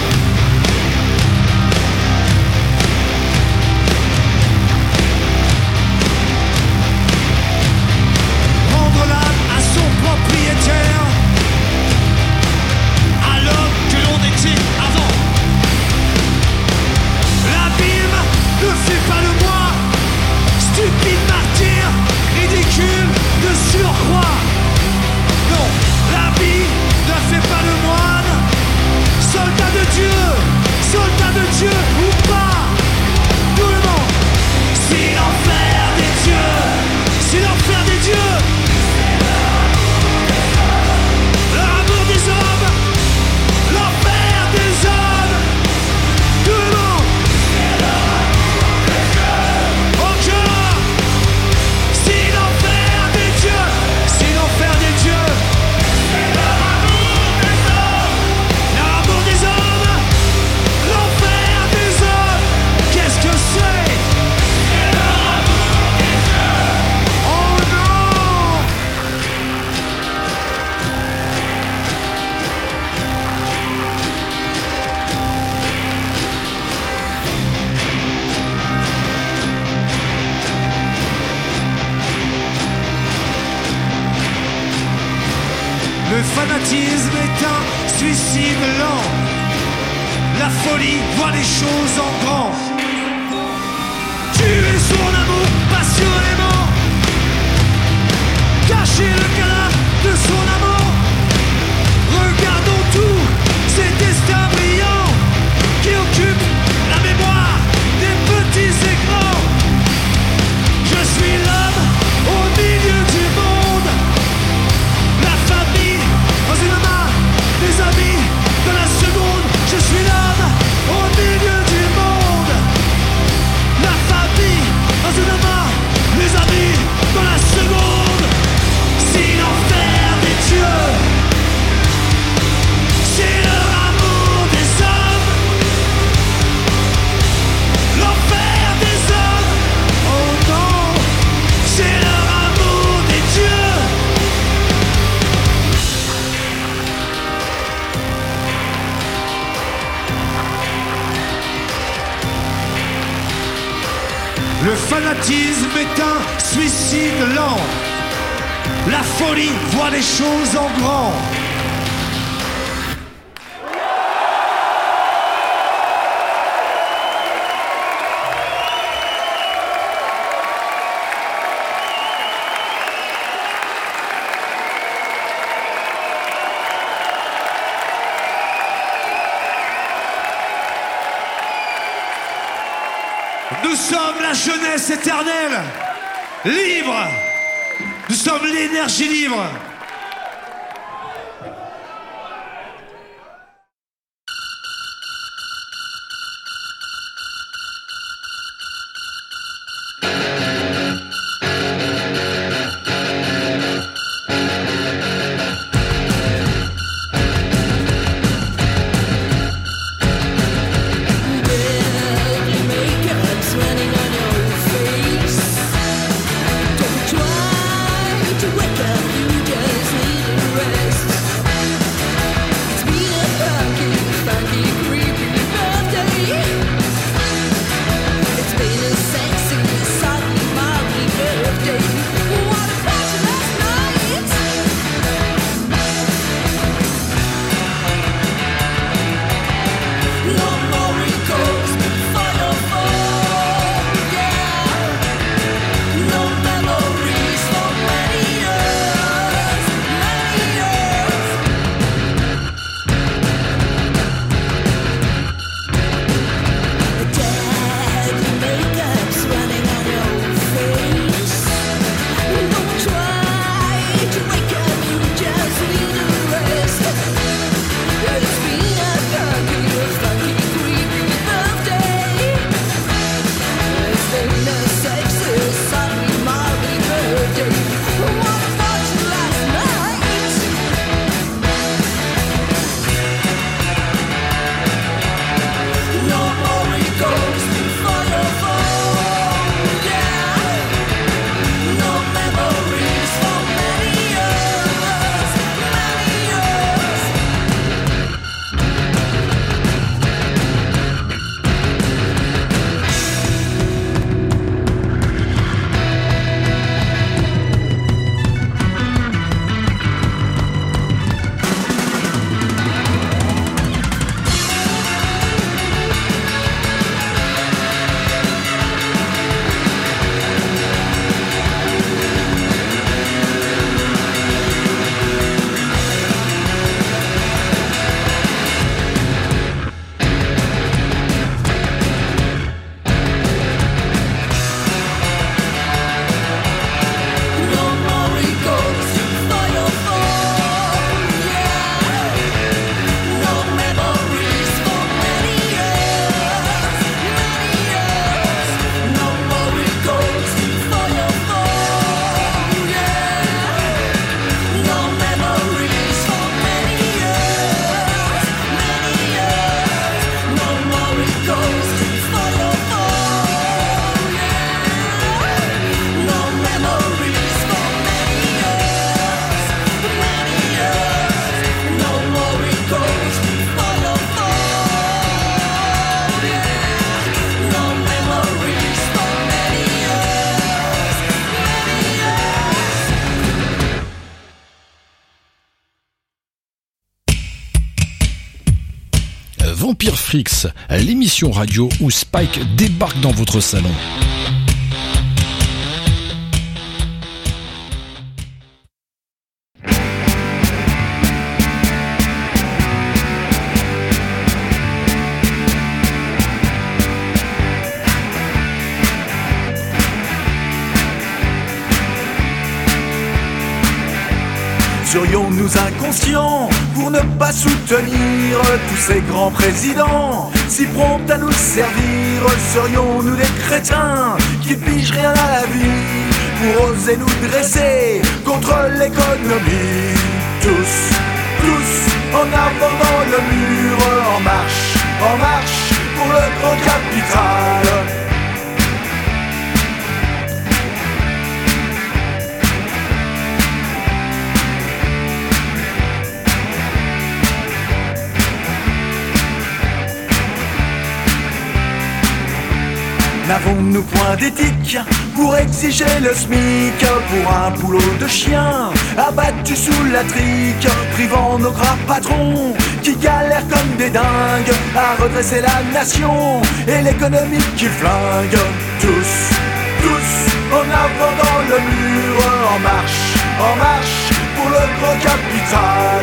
Rendre l'âme à son propriétaire, à l'homme que l'on était avant. L'abîme ne fait pas le moi. Stupide martyr, ridicule de surcroît. Non, l'habit ne fait pas le moine. Soldat de Dieu ou pas. Tout le monde, si l'enfer des dieux, si l'enfer des dieux, l'amour des hommes, l'enfer des hommes. Tout le monde. Le fanatisme est un suicide lent. La folie voit les choses en grand. Tuer son amour passionnément. fanatisme est un suicide lent. La folie voit les choses en grand. Nous sommes la jeunesse éternelle, libre. Nous sommes l'énergie libre. Vampire Freaks, l'émission radio où Spike débarque dans votre salon. Serions-nous inconscients pour ne pas soutenir tous ces grands présidents si prompts à nous servir? Serions-nous des crétins qui pigent rien à la vie pour oser nous dresser contre l'économie? Tous, en avant dans le mur, en marche pour le grand capital. N'avons-nous point d'éthique pour exiger le SMIC pour un boulot de chien abattu sous la trique, privant nos gras patrons qui galèrent comme des dingues à redresser la nation et l'économie qu'ils flinguent. Tous en avant dans le mur, en marche pour le gros capital.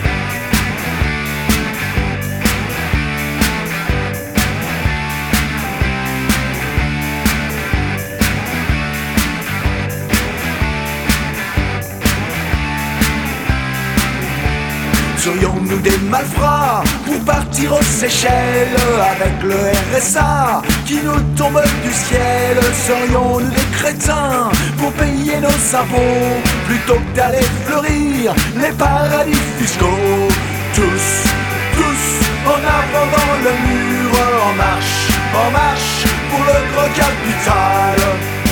Serions-nous des malfrats pour partir aux Seychelles avec le RSA qui nous tombe du ciel? Serions-nous des crétins pour payer nos impôts plutôt que d'aller fleurir les paradis fiscaux? Tous en avant dans le mur, en marche pour le gros capital.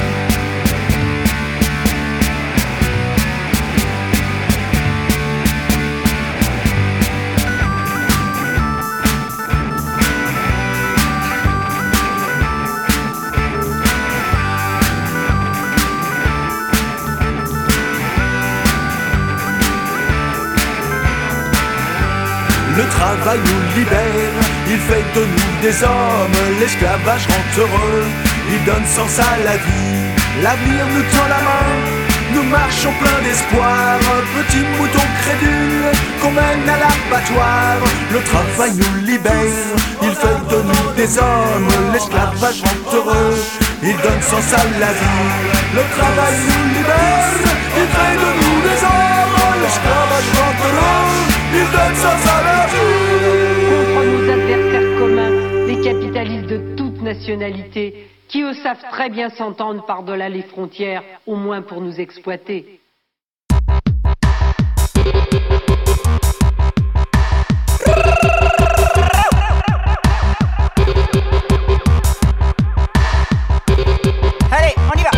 Le travail nous libère, il fait de nous des hommes. L'esclavage rend heureux, il donne sens à la vie. L'avenir nous tend la main, nous marchons plein d'espoir. Petits moutons crédules qu'on mène à l'abattoir. Le travail nous libère, il fait de nous des hommes. L'esclavage rend heureux, il donne sens à la vie. Le travail nous libère, il fait de nous des hommes. L'esclavage rend heureux, il donne sens à la vie. Contre nos adversaires communs, les capitalistes de toute nationalité, qui eux savent très bien s'entendre par-delà les frontières, au moins pour nous exploiter. Allez, on y va.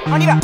on y va.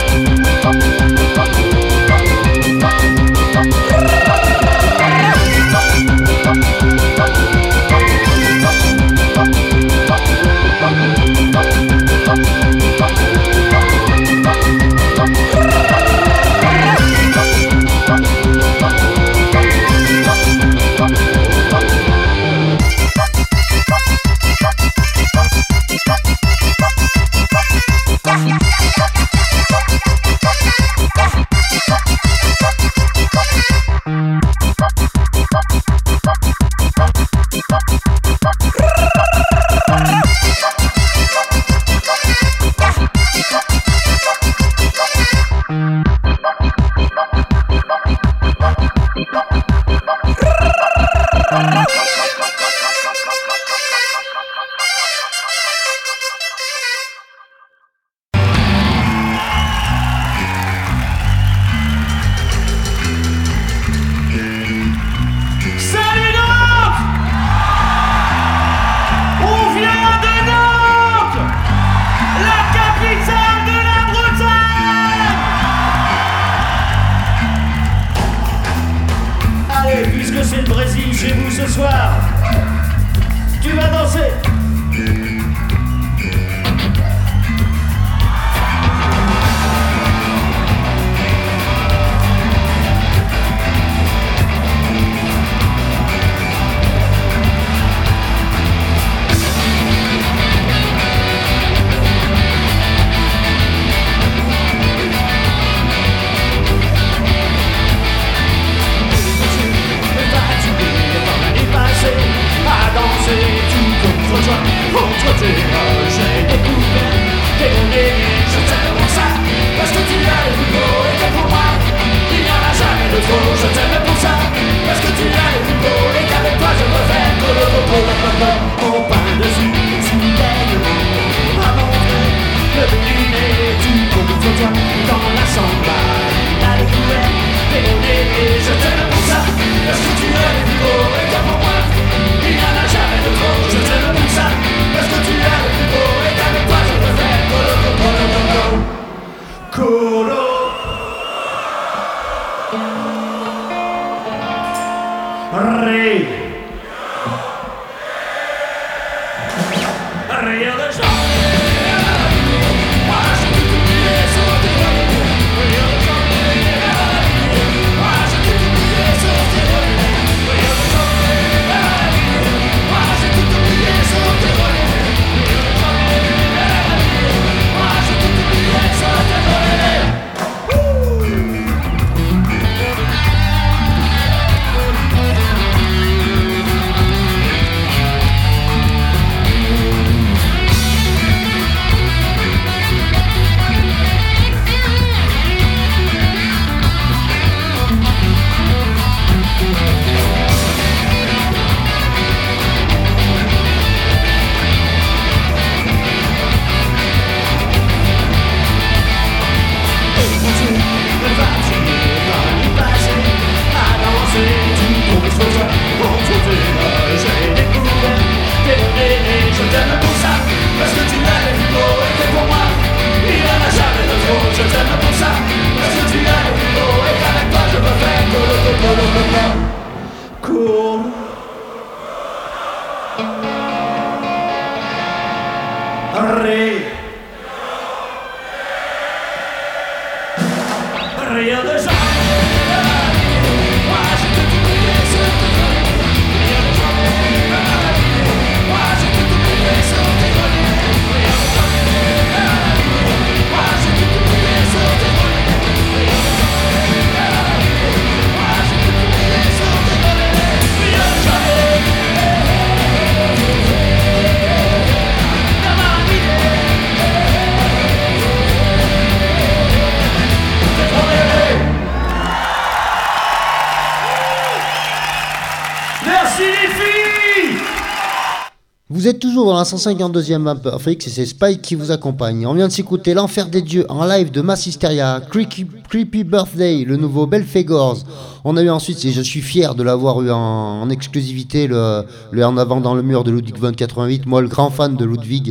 Vous êtes toujours dans la 152e Vampirefix et c'est Spike qui vous accompagne. On vient de s'écouter L'Enfer des Dieux en live de Mass Hysteria, Creepy Birthday, le nouveau Belphégor. On a eu ensuite, et je suis fier de l'avoir eu en exclusivité, le En avant dans le mur de Ludwig von 88. Moi, le grand fan de Ludwig,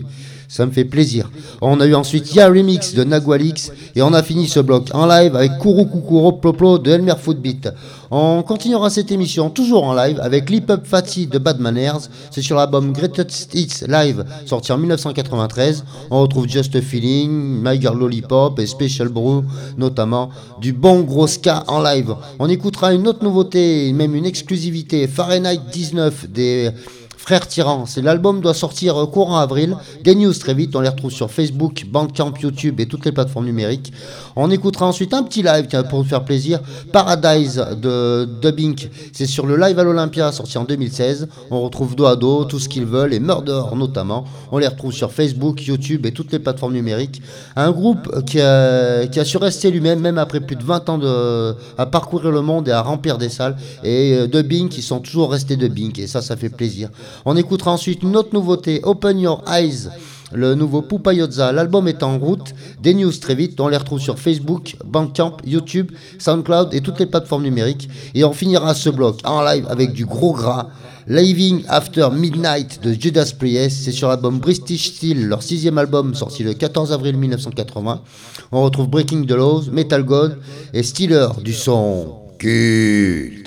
Ça me fait plaisir. On a eu ensuite Ya Remix de Nagualix et on a fini ce bloc en live avec Kuru Kukuro Ploplo de Elmer Footbeat. On continuera cette émission toujours en live avec Lip Up Fatty de Bad Manners. C'est sur l'album Greatest Hits Live sorti en 1993. On retrouve Just a Feeling, My Girl Lollipop et Special Brew, notamment du bon gros ska en live. On écoutera une autre nouveauté, même une exclusivité, Fahrenheit 19 des Frères Tyrans. C'est l'album doit sortir courant avril. Des news très vite, on les retrouve sur Facebook, Bandcamp, YouTube et toutes les plateformes numériques. On écoutera ensuite un petit live pour vous faire plaisir, Paradise de Dubink. C'est sur le live à l'Olympia sorti en 2016. On retrouve dos à dos, Tout ce qu'ils veulent et Murder notamment. On les retrouve sur Facebook, YouTube et toutes les plateformes numériques. Un groupe qui a su rester lui-même, même après plus de 20 ans à parcourir le monde et à remplir des salles. Et Dubink, ils sont toujours restés Dubink et ça fait plaisir. On écoutera ensuite une autre nouveauté, Open Your Eyes, le nouveau Pupa Yodza. L'album est en route, des news très vite, on les retrouve sur Facebook, Bandcamp, YouTube, Soundcloud et toutes les plateformes numériques. Et on finira ce bloc en live avec du gros gras, Living After Midnight de Judas Priest. C'est sur l'album British Steel, leur 6e album sorti le 14 avril 1980. On retrouve Breaking the Laws, Metal God et Stealer du son culte.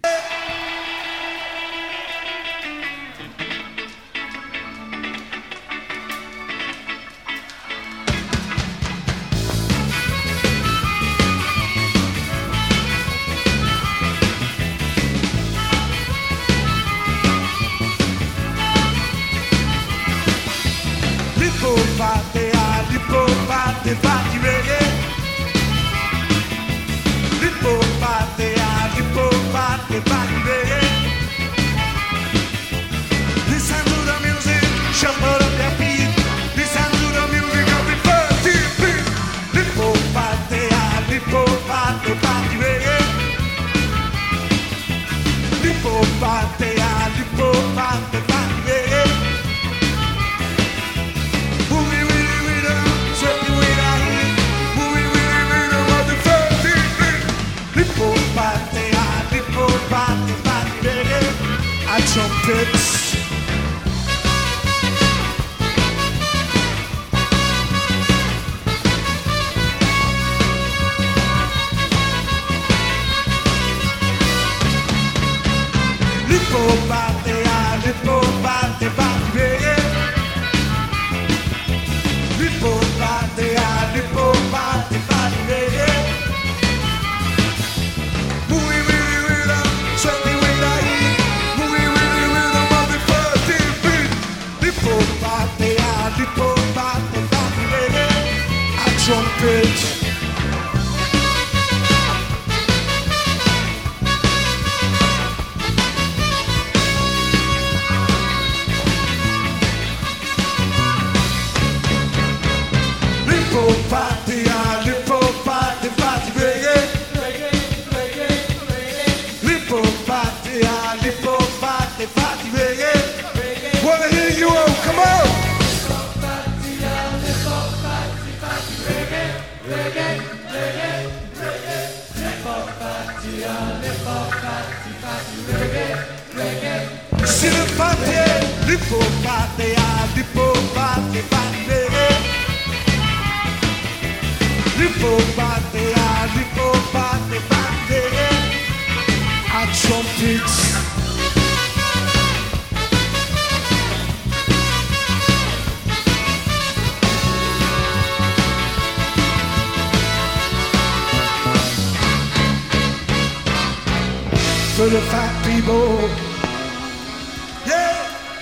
For the fat people, yeah.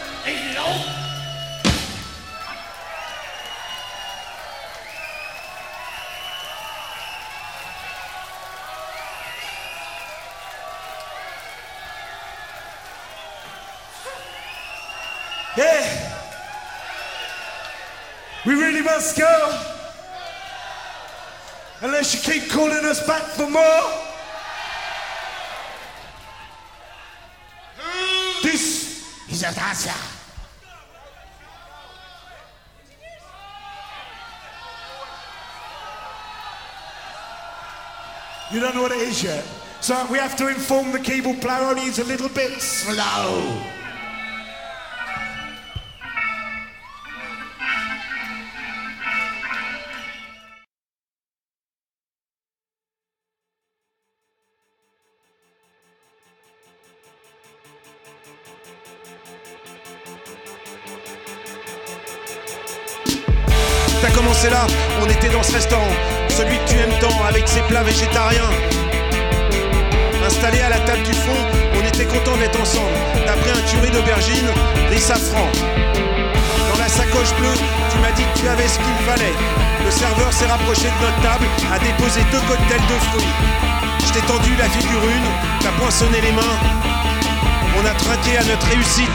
Yeah. We really must go. Unless you keep calling us back for more. This is a dancer. You don't know what it is yet. So we have to inform the keyboard player only he's a little bit slow. commencé là, on était dans ce restaurant, celui que tu aimes tant, avec ses plats végétariens. Installés à la table du fond, on était contents d'être ensemble. D'après un curry d'aubergine, riz safran. Dans la sacoche bleue, tu m'as dit que tu avais ce qu'il fallait. Le serveur s'est rapproché de notre table, a déposé 2 cocktails de fruits. Je t'ai tendu la figure une, t'as poinçonné les mains. On a trinqué à notre réussite.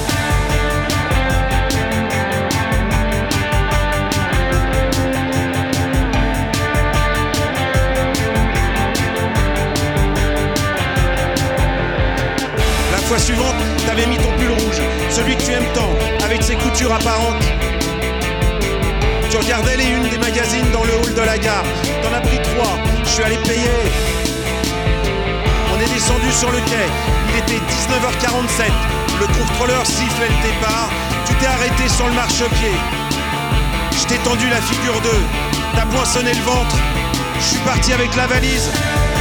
La fois suivante, t'avais mis ton pull rouge, celui que tu aimes tant, avec ses coutures apparentes. Tu regardais les unes des magazines dans le hall de la gare. T'en as pris 3, je suis allé payer. On est descendu sur le quai, il était 19h47. Le contrôleur sifflait le départ. Tu t'es arrêté sur le marchepied. Je t'ai tendu la figure 2, t'as poinçonné le ventre. Je suis parti avec la valise.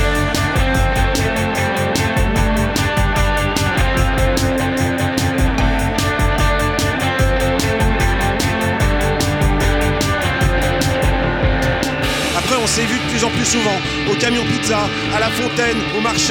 On s'est vu de plus en plus souvent, au camion pizza, à la fontaine, au marché.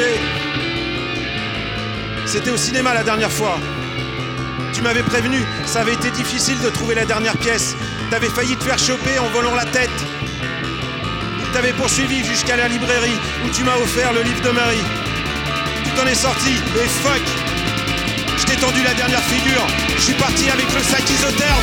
C'était au cinéma la dernière fois. Tu m'avais prévenu, ça avait été difficile de trouver la dernière pièce. T'avais failli te faire choper en volant la tête. Il t'avait poursuivi jusqu'à la librairie où tu m'as offert le livre de Marie. Tu t'en es sorti, et fuck! Je t'ai tendu la dernière figure, je suis parti avec le sac isotherme.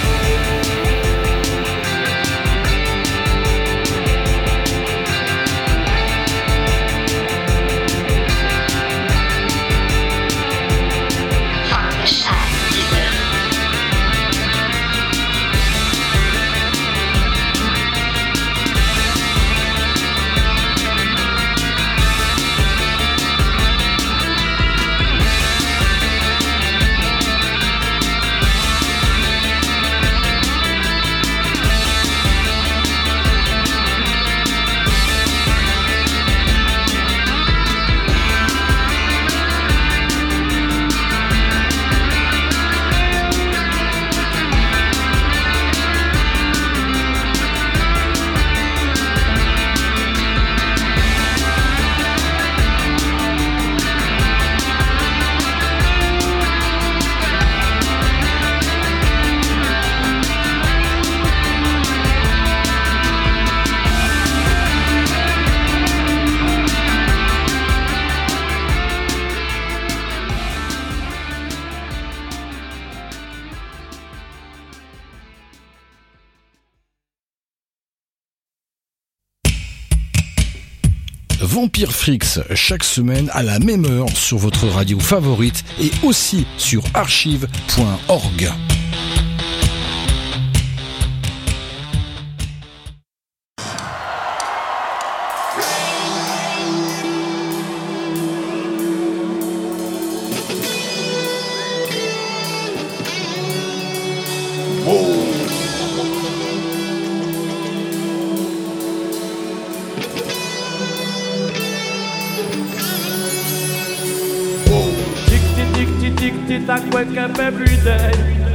Vampire Freaks, chaque semaine à la même heure sur votre radio favorite et aussi sur archive.org. Tac, wake up every day.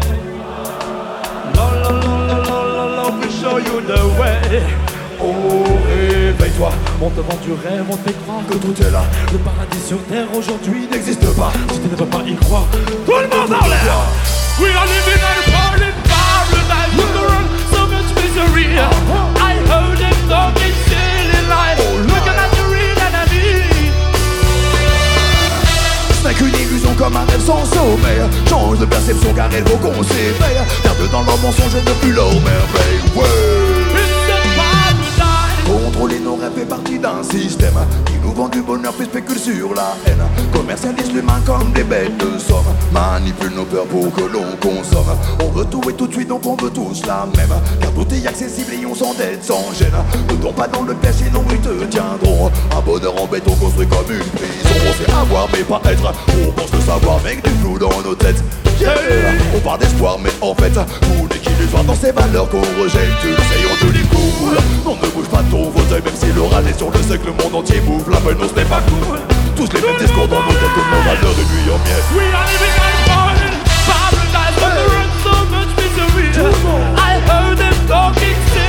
La la la la la la la, we show you the way. Oh, réveille-toi, on te vend du rêve, on te fait croire que tout est là. Le paradis sur terre aujourd'hui n'existe pas. Si tu ne veux pas y croire, tout le monde en l'air. We are living in a paradise, with the run, so much misery. I heard them talking silly lies, looking at the real enemy. Ce n'est qu'une illusion comme un rêve sans sommeil. Change de perception car elle vaut qu'on s'éveille. Perdre dans leur mensonge et ne plus leur merveille. Ouais. Contrôler nos rêves fait partie d'un système qui nous vend du bonheur puis spécule sur la haine. Commercialise l'humain comme des bêtes de somme. Manipule nos peurs pour que l'on consomme. On veut tout et tout de suite donc on veut tous la même. Car tout est accessible et on s'endette sans gêne. Ne tombe pas dans le piège sinon ils te tiendront. Un bonheur en béton construit comme une prison. On sait avoir mais pas être. On pense le savoir mais du flou dans nos têtes. Yeah. On parle d'espoir mais en fait tout n'est qu'illusoire dans ces valeurs qu'on rejette. Tu le sais on te les coule. On ne bouge pas ton fauteuil même si l'orage est sur le sec. Le monde entier bouffe la peine, on ce n'est pas cool. Tous les mêmes discours dans nos têtes, tout le monde a l'heure de nuit en miel. We are living in a paradise, but there is so much misery. I heard them talking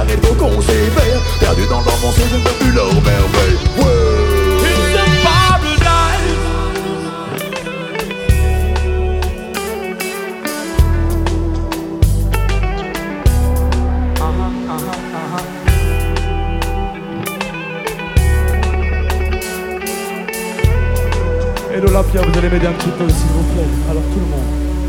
et de vos conseils verts. Perdus dans leur mensonge, je ne peux plus leur merveille. It's a paradise. Et l'Olympia, vous allez m'aider un petit peu s'il vous plaît. Alors tout le monde.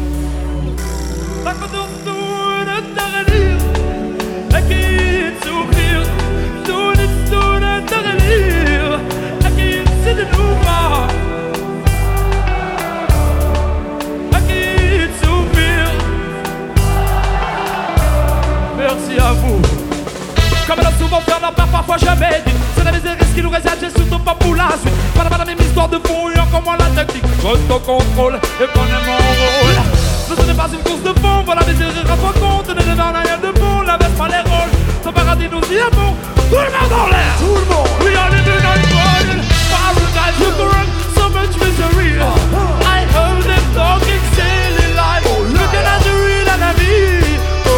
Merci à vous. Comme elle a souvent fait, on en perd parfois jamais dit. C'est la misère qui nous réserve, j'ai surtout pas pour la suite. Pas la même histoire de fond et encore moins la tactique. Autocontrôle et connais mon rôle. Ce n'est pas une course de fond, voilà mes erreurs à toi compte. Ne devant rien de bon, la baisse pas les rôles. Son paradis nous y est bon. Tout le monde en l'air. Tout le monde. We are living on fire. Paradise, look around, so much misery. I heard them talking silly lies. Looking at the real and la vie.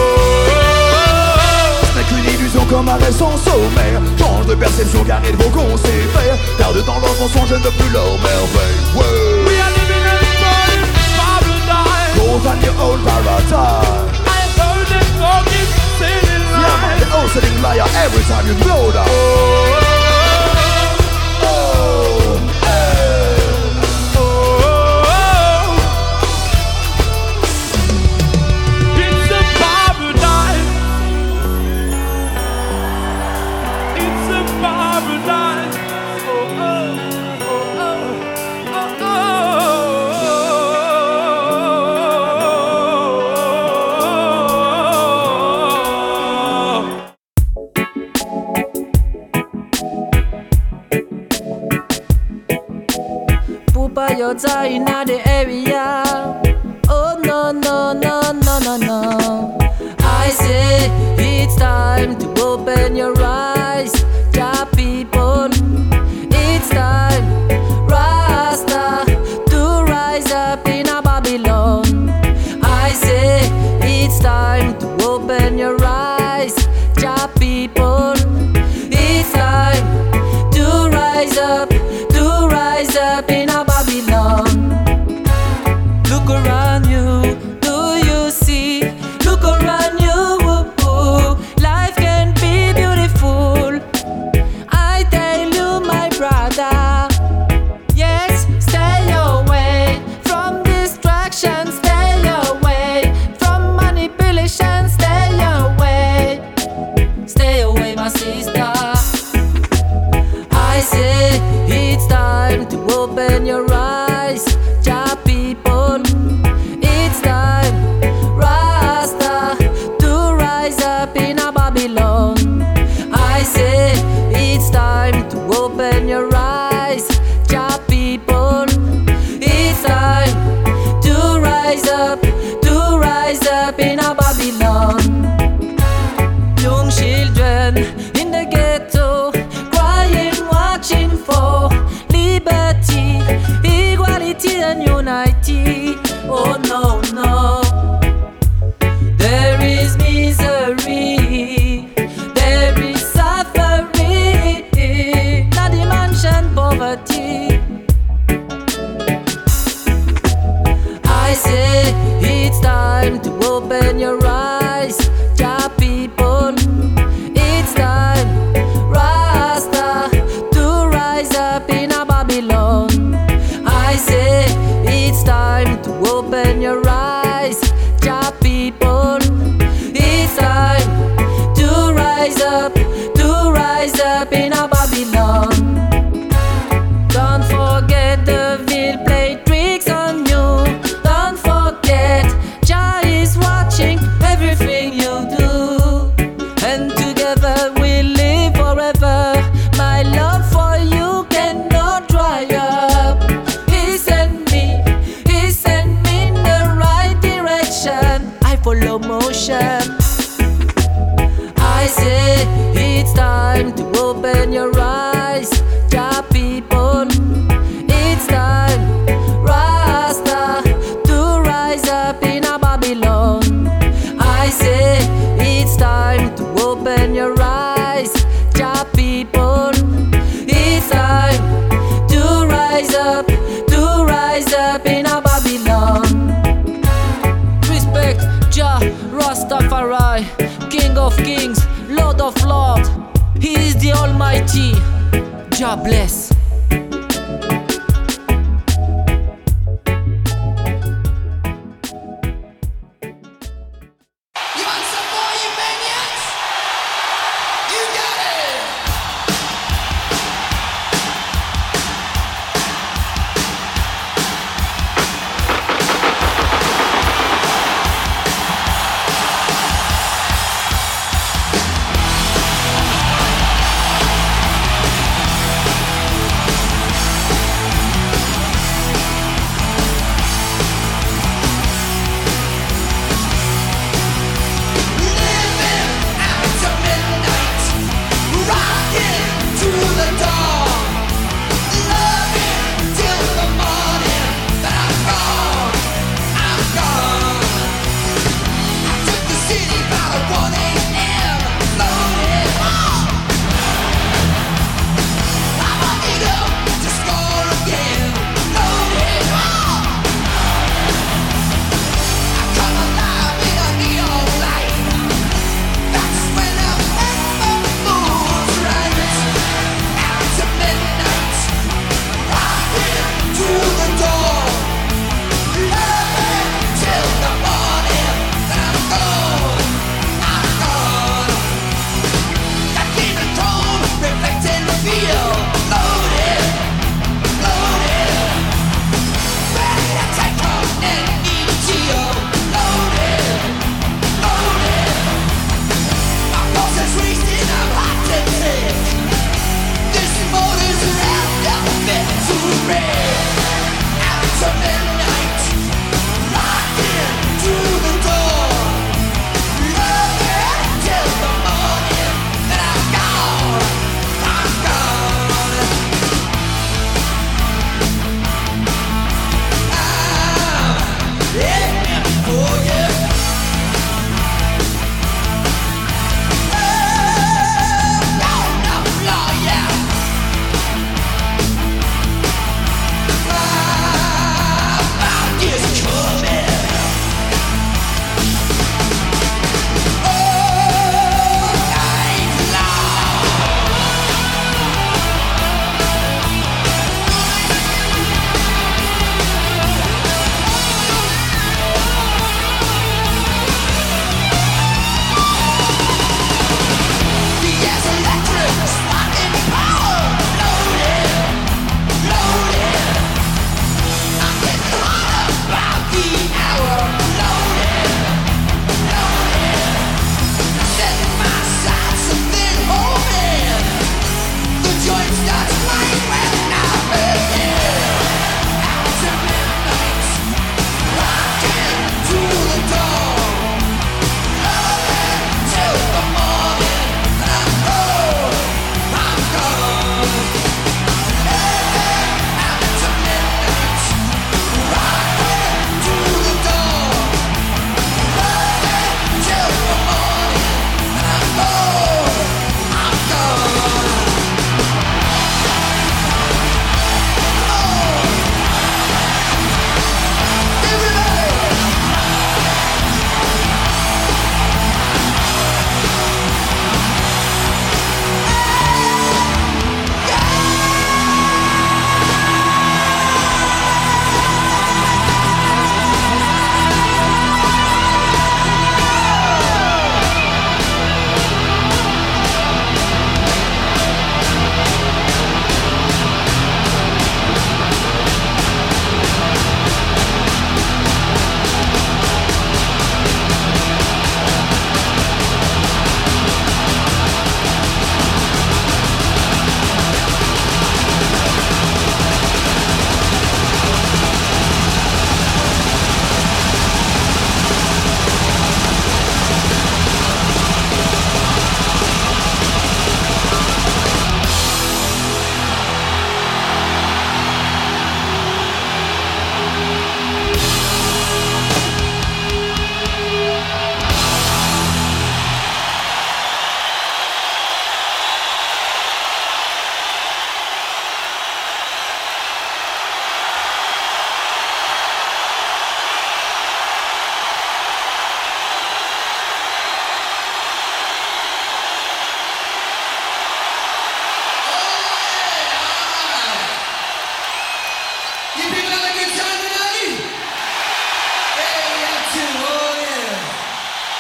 Ce n'est qu'une illusion comme un récent sommeil. Change de perception car ils vont qu'on sait faire. Perdus dans leur mensonge, je ne veux plus leur merveille. We are living in paradise. Go find your own paradise. I heard them talking silly lies. Yeah man, the old selling liar every time you blow that. You're in the area. Oh no no no no no no. I say it's time to open your eyes, ja people. It's time, Rasta, to rise up in a Babylon. I say it's time to open your eyes, ja people. It's time to rise up in a Babylon. Look around you, do you see? Look around you, life can be beautiful. I tell you, my brother, yes, stay away from distraction, stay away from manipulation, stay away, my sister. I say it's time to open your eyes, ja people. It's time, Rasta, to rise up in a Babylon. I say it's time to open your eyes, ja people. It's time to rise up in a Babylon. Young children in the ghetto, crying, watching for liberty, equality and unity. Oh no, no. There is misery, there is suffering, not to mention poverty. I say it's time to open your eyes, ja people. It's time, Rasta, to rise up in a Babylon. I say it's time to open your eyes, ja people. It's time to rise up in a Babylon. Don't forget the vil play tricks on you. Don't forget, Jah is watching everything you do. And together we'll live forever. My love for you cannot dry up. He sent me in the right direction. I follow motion. I say it's time to open your eyes, ja people. It's time, Rasta, to rise up in a Babylon. I say it's time to open your eyes. Rastafari, King of Kings, Lord of Lords. He is the Almighty. Jah bless. You're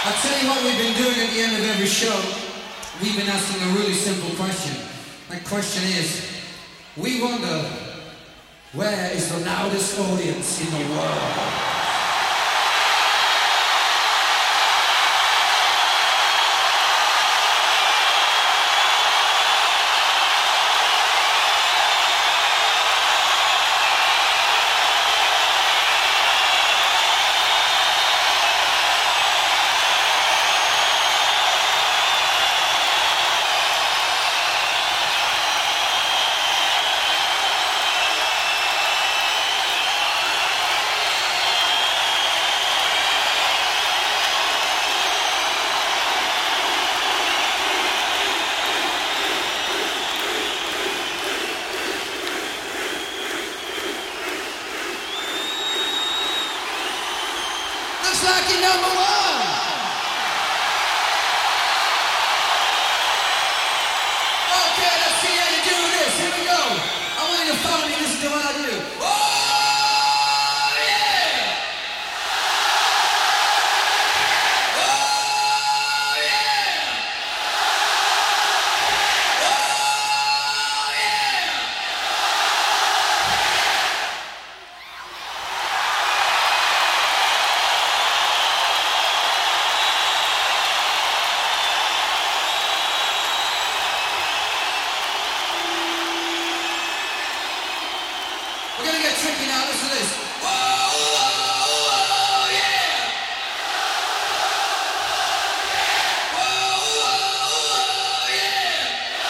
I'll tell you what we've been doing at the end of every show. We've been asking a really simple question. That question is, we wonder, where is the loudest audience in the world? Lucky number one. Okay, let's see how you do this. Here we go. I want you to follow me. Listen to what I do. Oh yeah! Oh yeah! Oh yeah! We're gonna get tricky now, listen to this. Whoa, whoa, whoa, yeah! Whoa, whoa, whoa, yeah!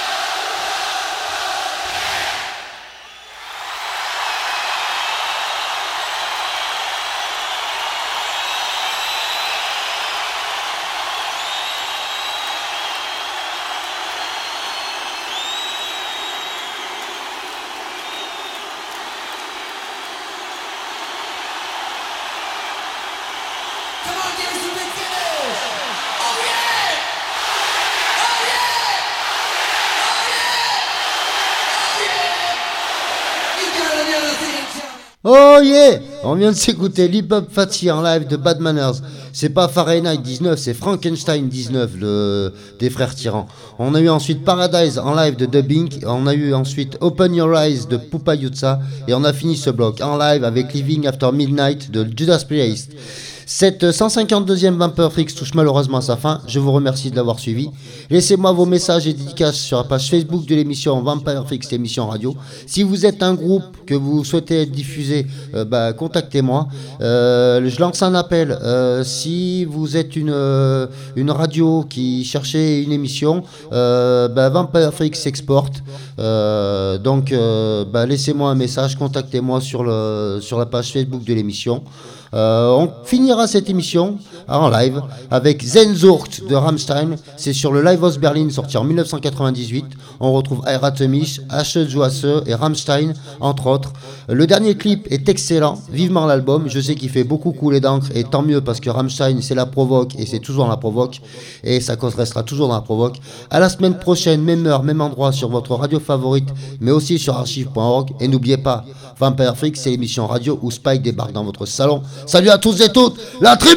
Come on, give us some big finish! Oh yeah! Oh yeah! Oh yeah! Oh yeah! You got another thing, Johnny. Oh yeah! On vient de s'écouter l'Hip Hop Fatty en live de Bad Manners. C'est pas Fahrenheit 19, c'est Frankenstein 19 des frères Tyrans. On a eu ensuite Paradise en live de Dubbing. On a eu ensuite Open Your Eyes de Pupa Yutsa. Et on a fini ce bloc en live avec Living After Midnight de Judas Priest. Cette 152e Vampire Freaks touche malheureusement à sa fin. Je vous remercie de l'avoir suivi. Laissez-moi vos messages et dédicaces sur la page Facebook de l'émission Vampire Freaks, l'émission radio. Si vous êtes un groupe que vous souhaitez être diffusé, contactez-moi. Je lance un appel. Si vous êtes une radio qui cherchait une émission, Vampire Freaks s'exporte. Laissez-moi un message, contactez-moi sur la page Facebook de l'émission. On finira cette émission en live avec Sehnsucht de Rammstein. C'est sur le Live House Berlin sorti en 1998. On retrouve Heiratemisch, Asche Joasse et Rammstein entre autres. Le dernier clip est excellent, vivement l'album. Je sais qu'il fait beaucoup couler d'encre et tant mieux parce que Rammstein c'est la provoque et c'est toujours la provoque et ça restera toujours dans la provoque. À la semaine prochaine, même heure, même endroit sur votre radio favorite mais aussi sur archive.org. Et n'oubliez pas, Vampire Freaks c'est l'émission radio où Spike débarque dans votre salon. Salut à tous et toutes, la tribu!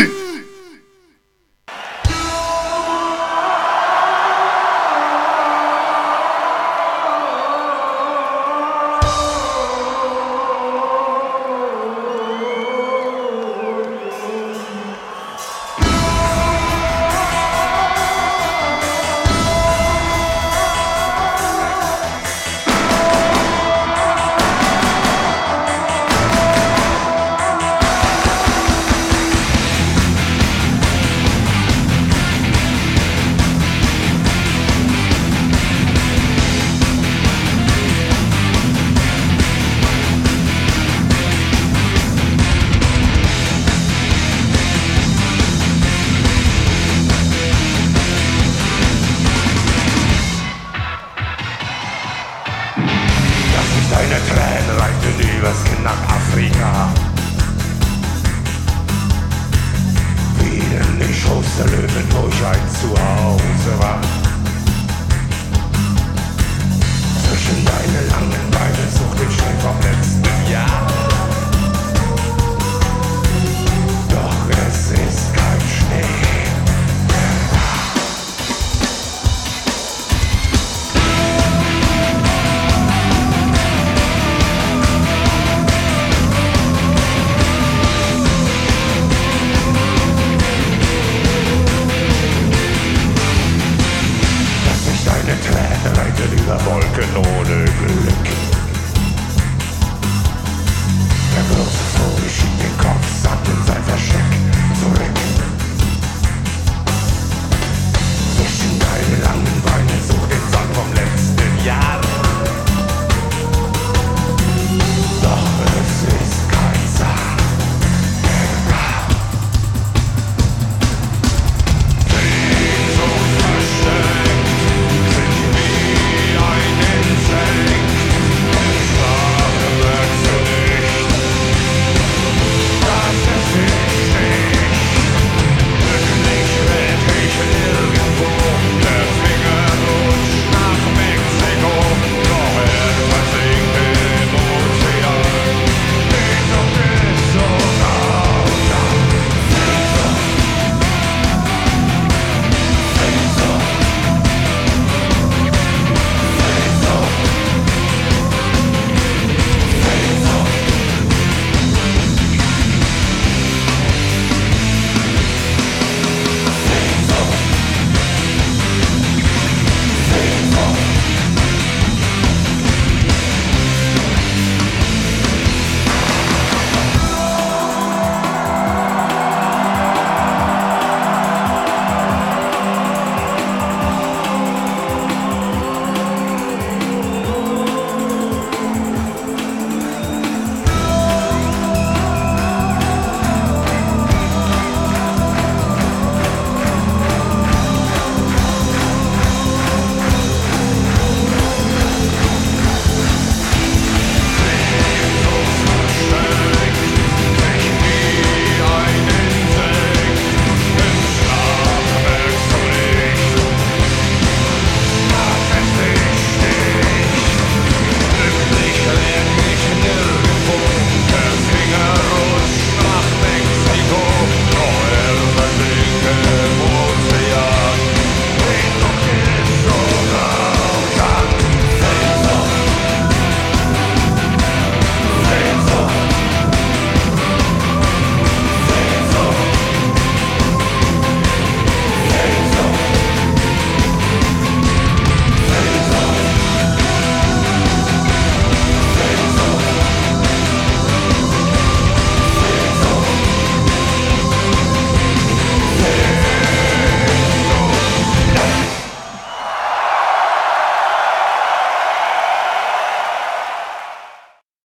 Deine Tränen reichten übers Kinn nach Afrika. Wie in den Schoß der Löwen, wo ich ein Zuhause war.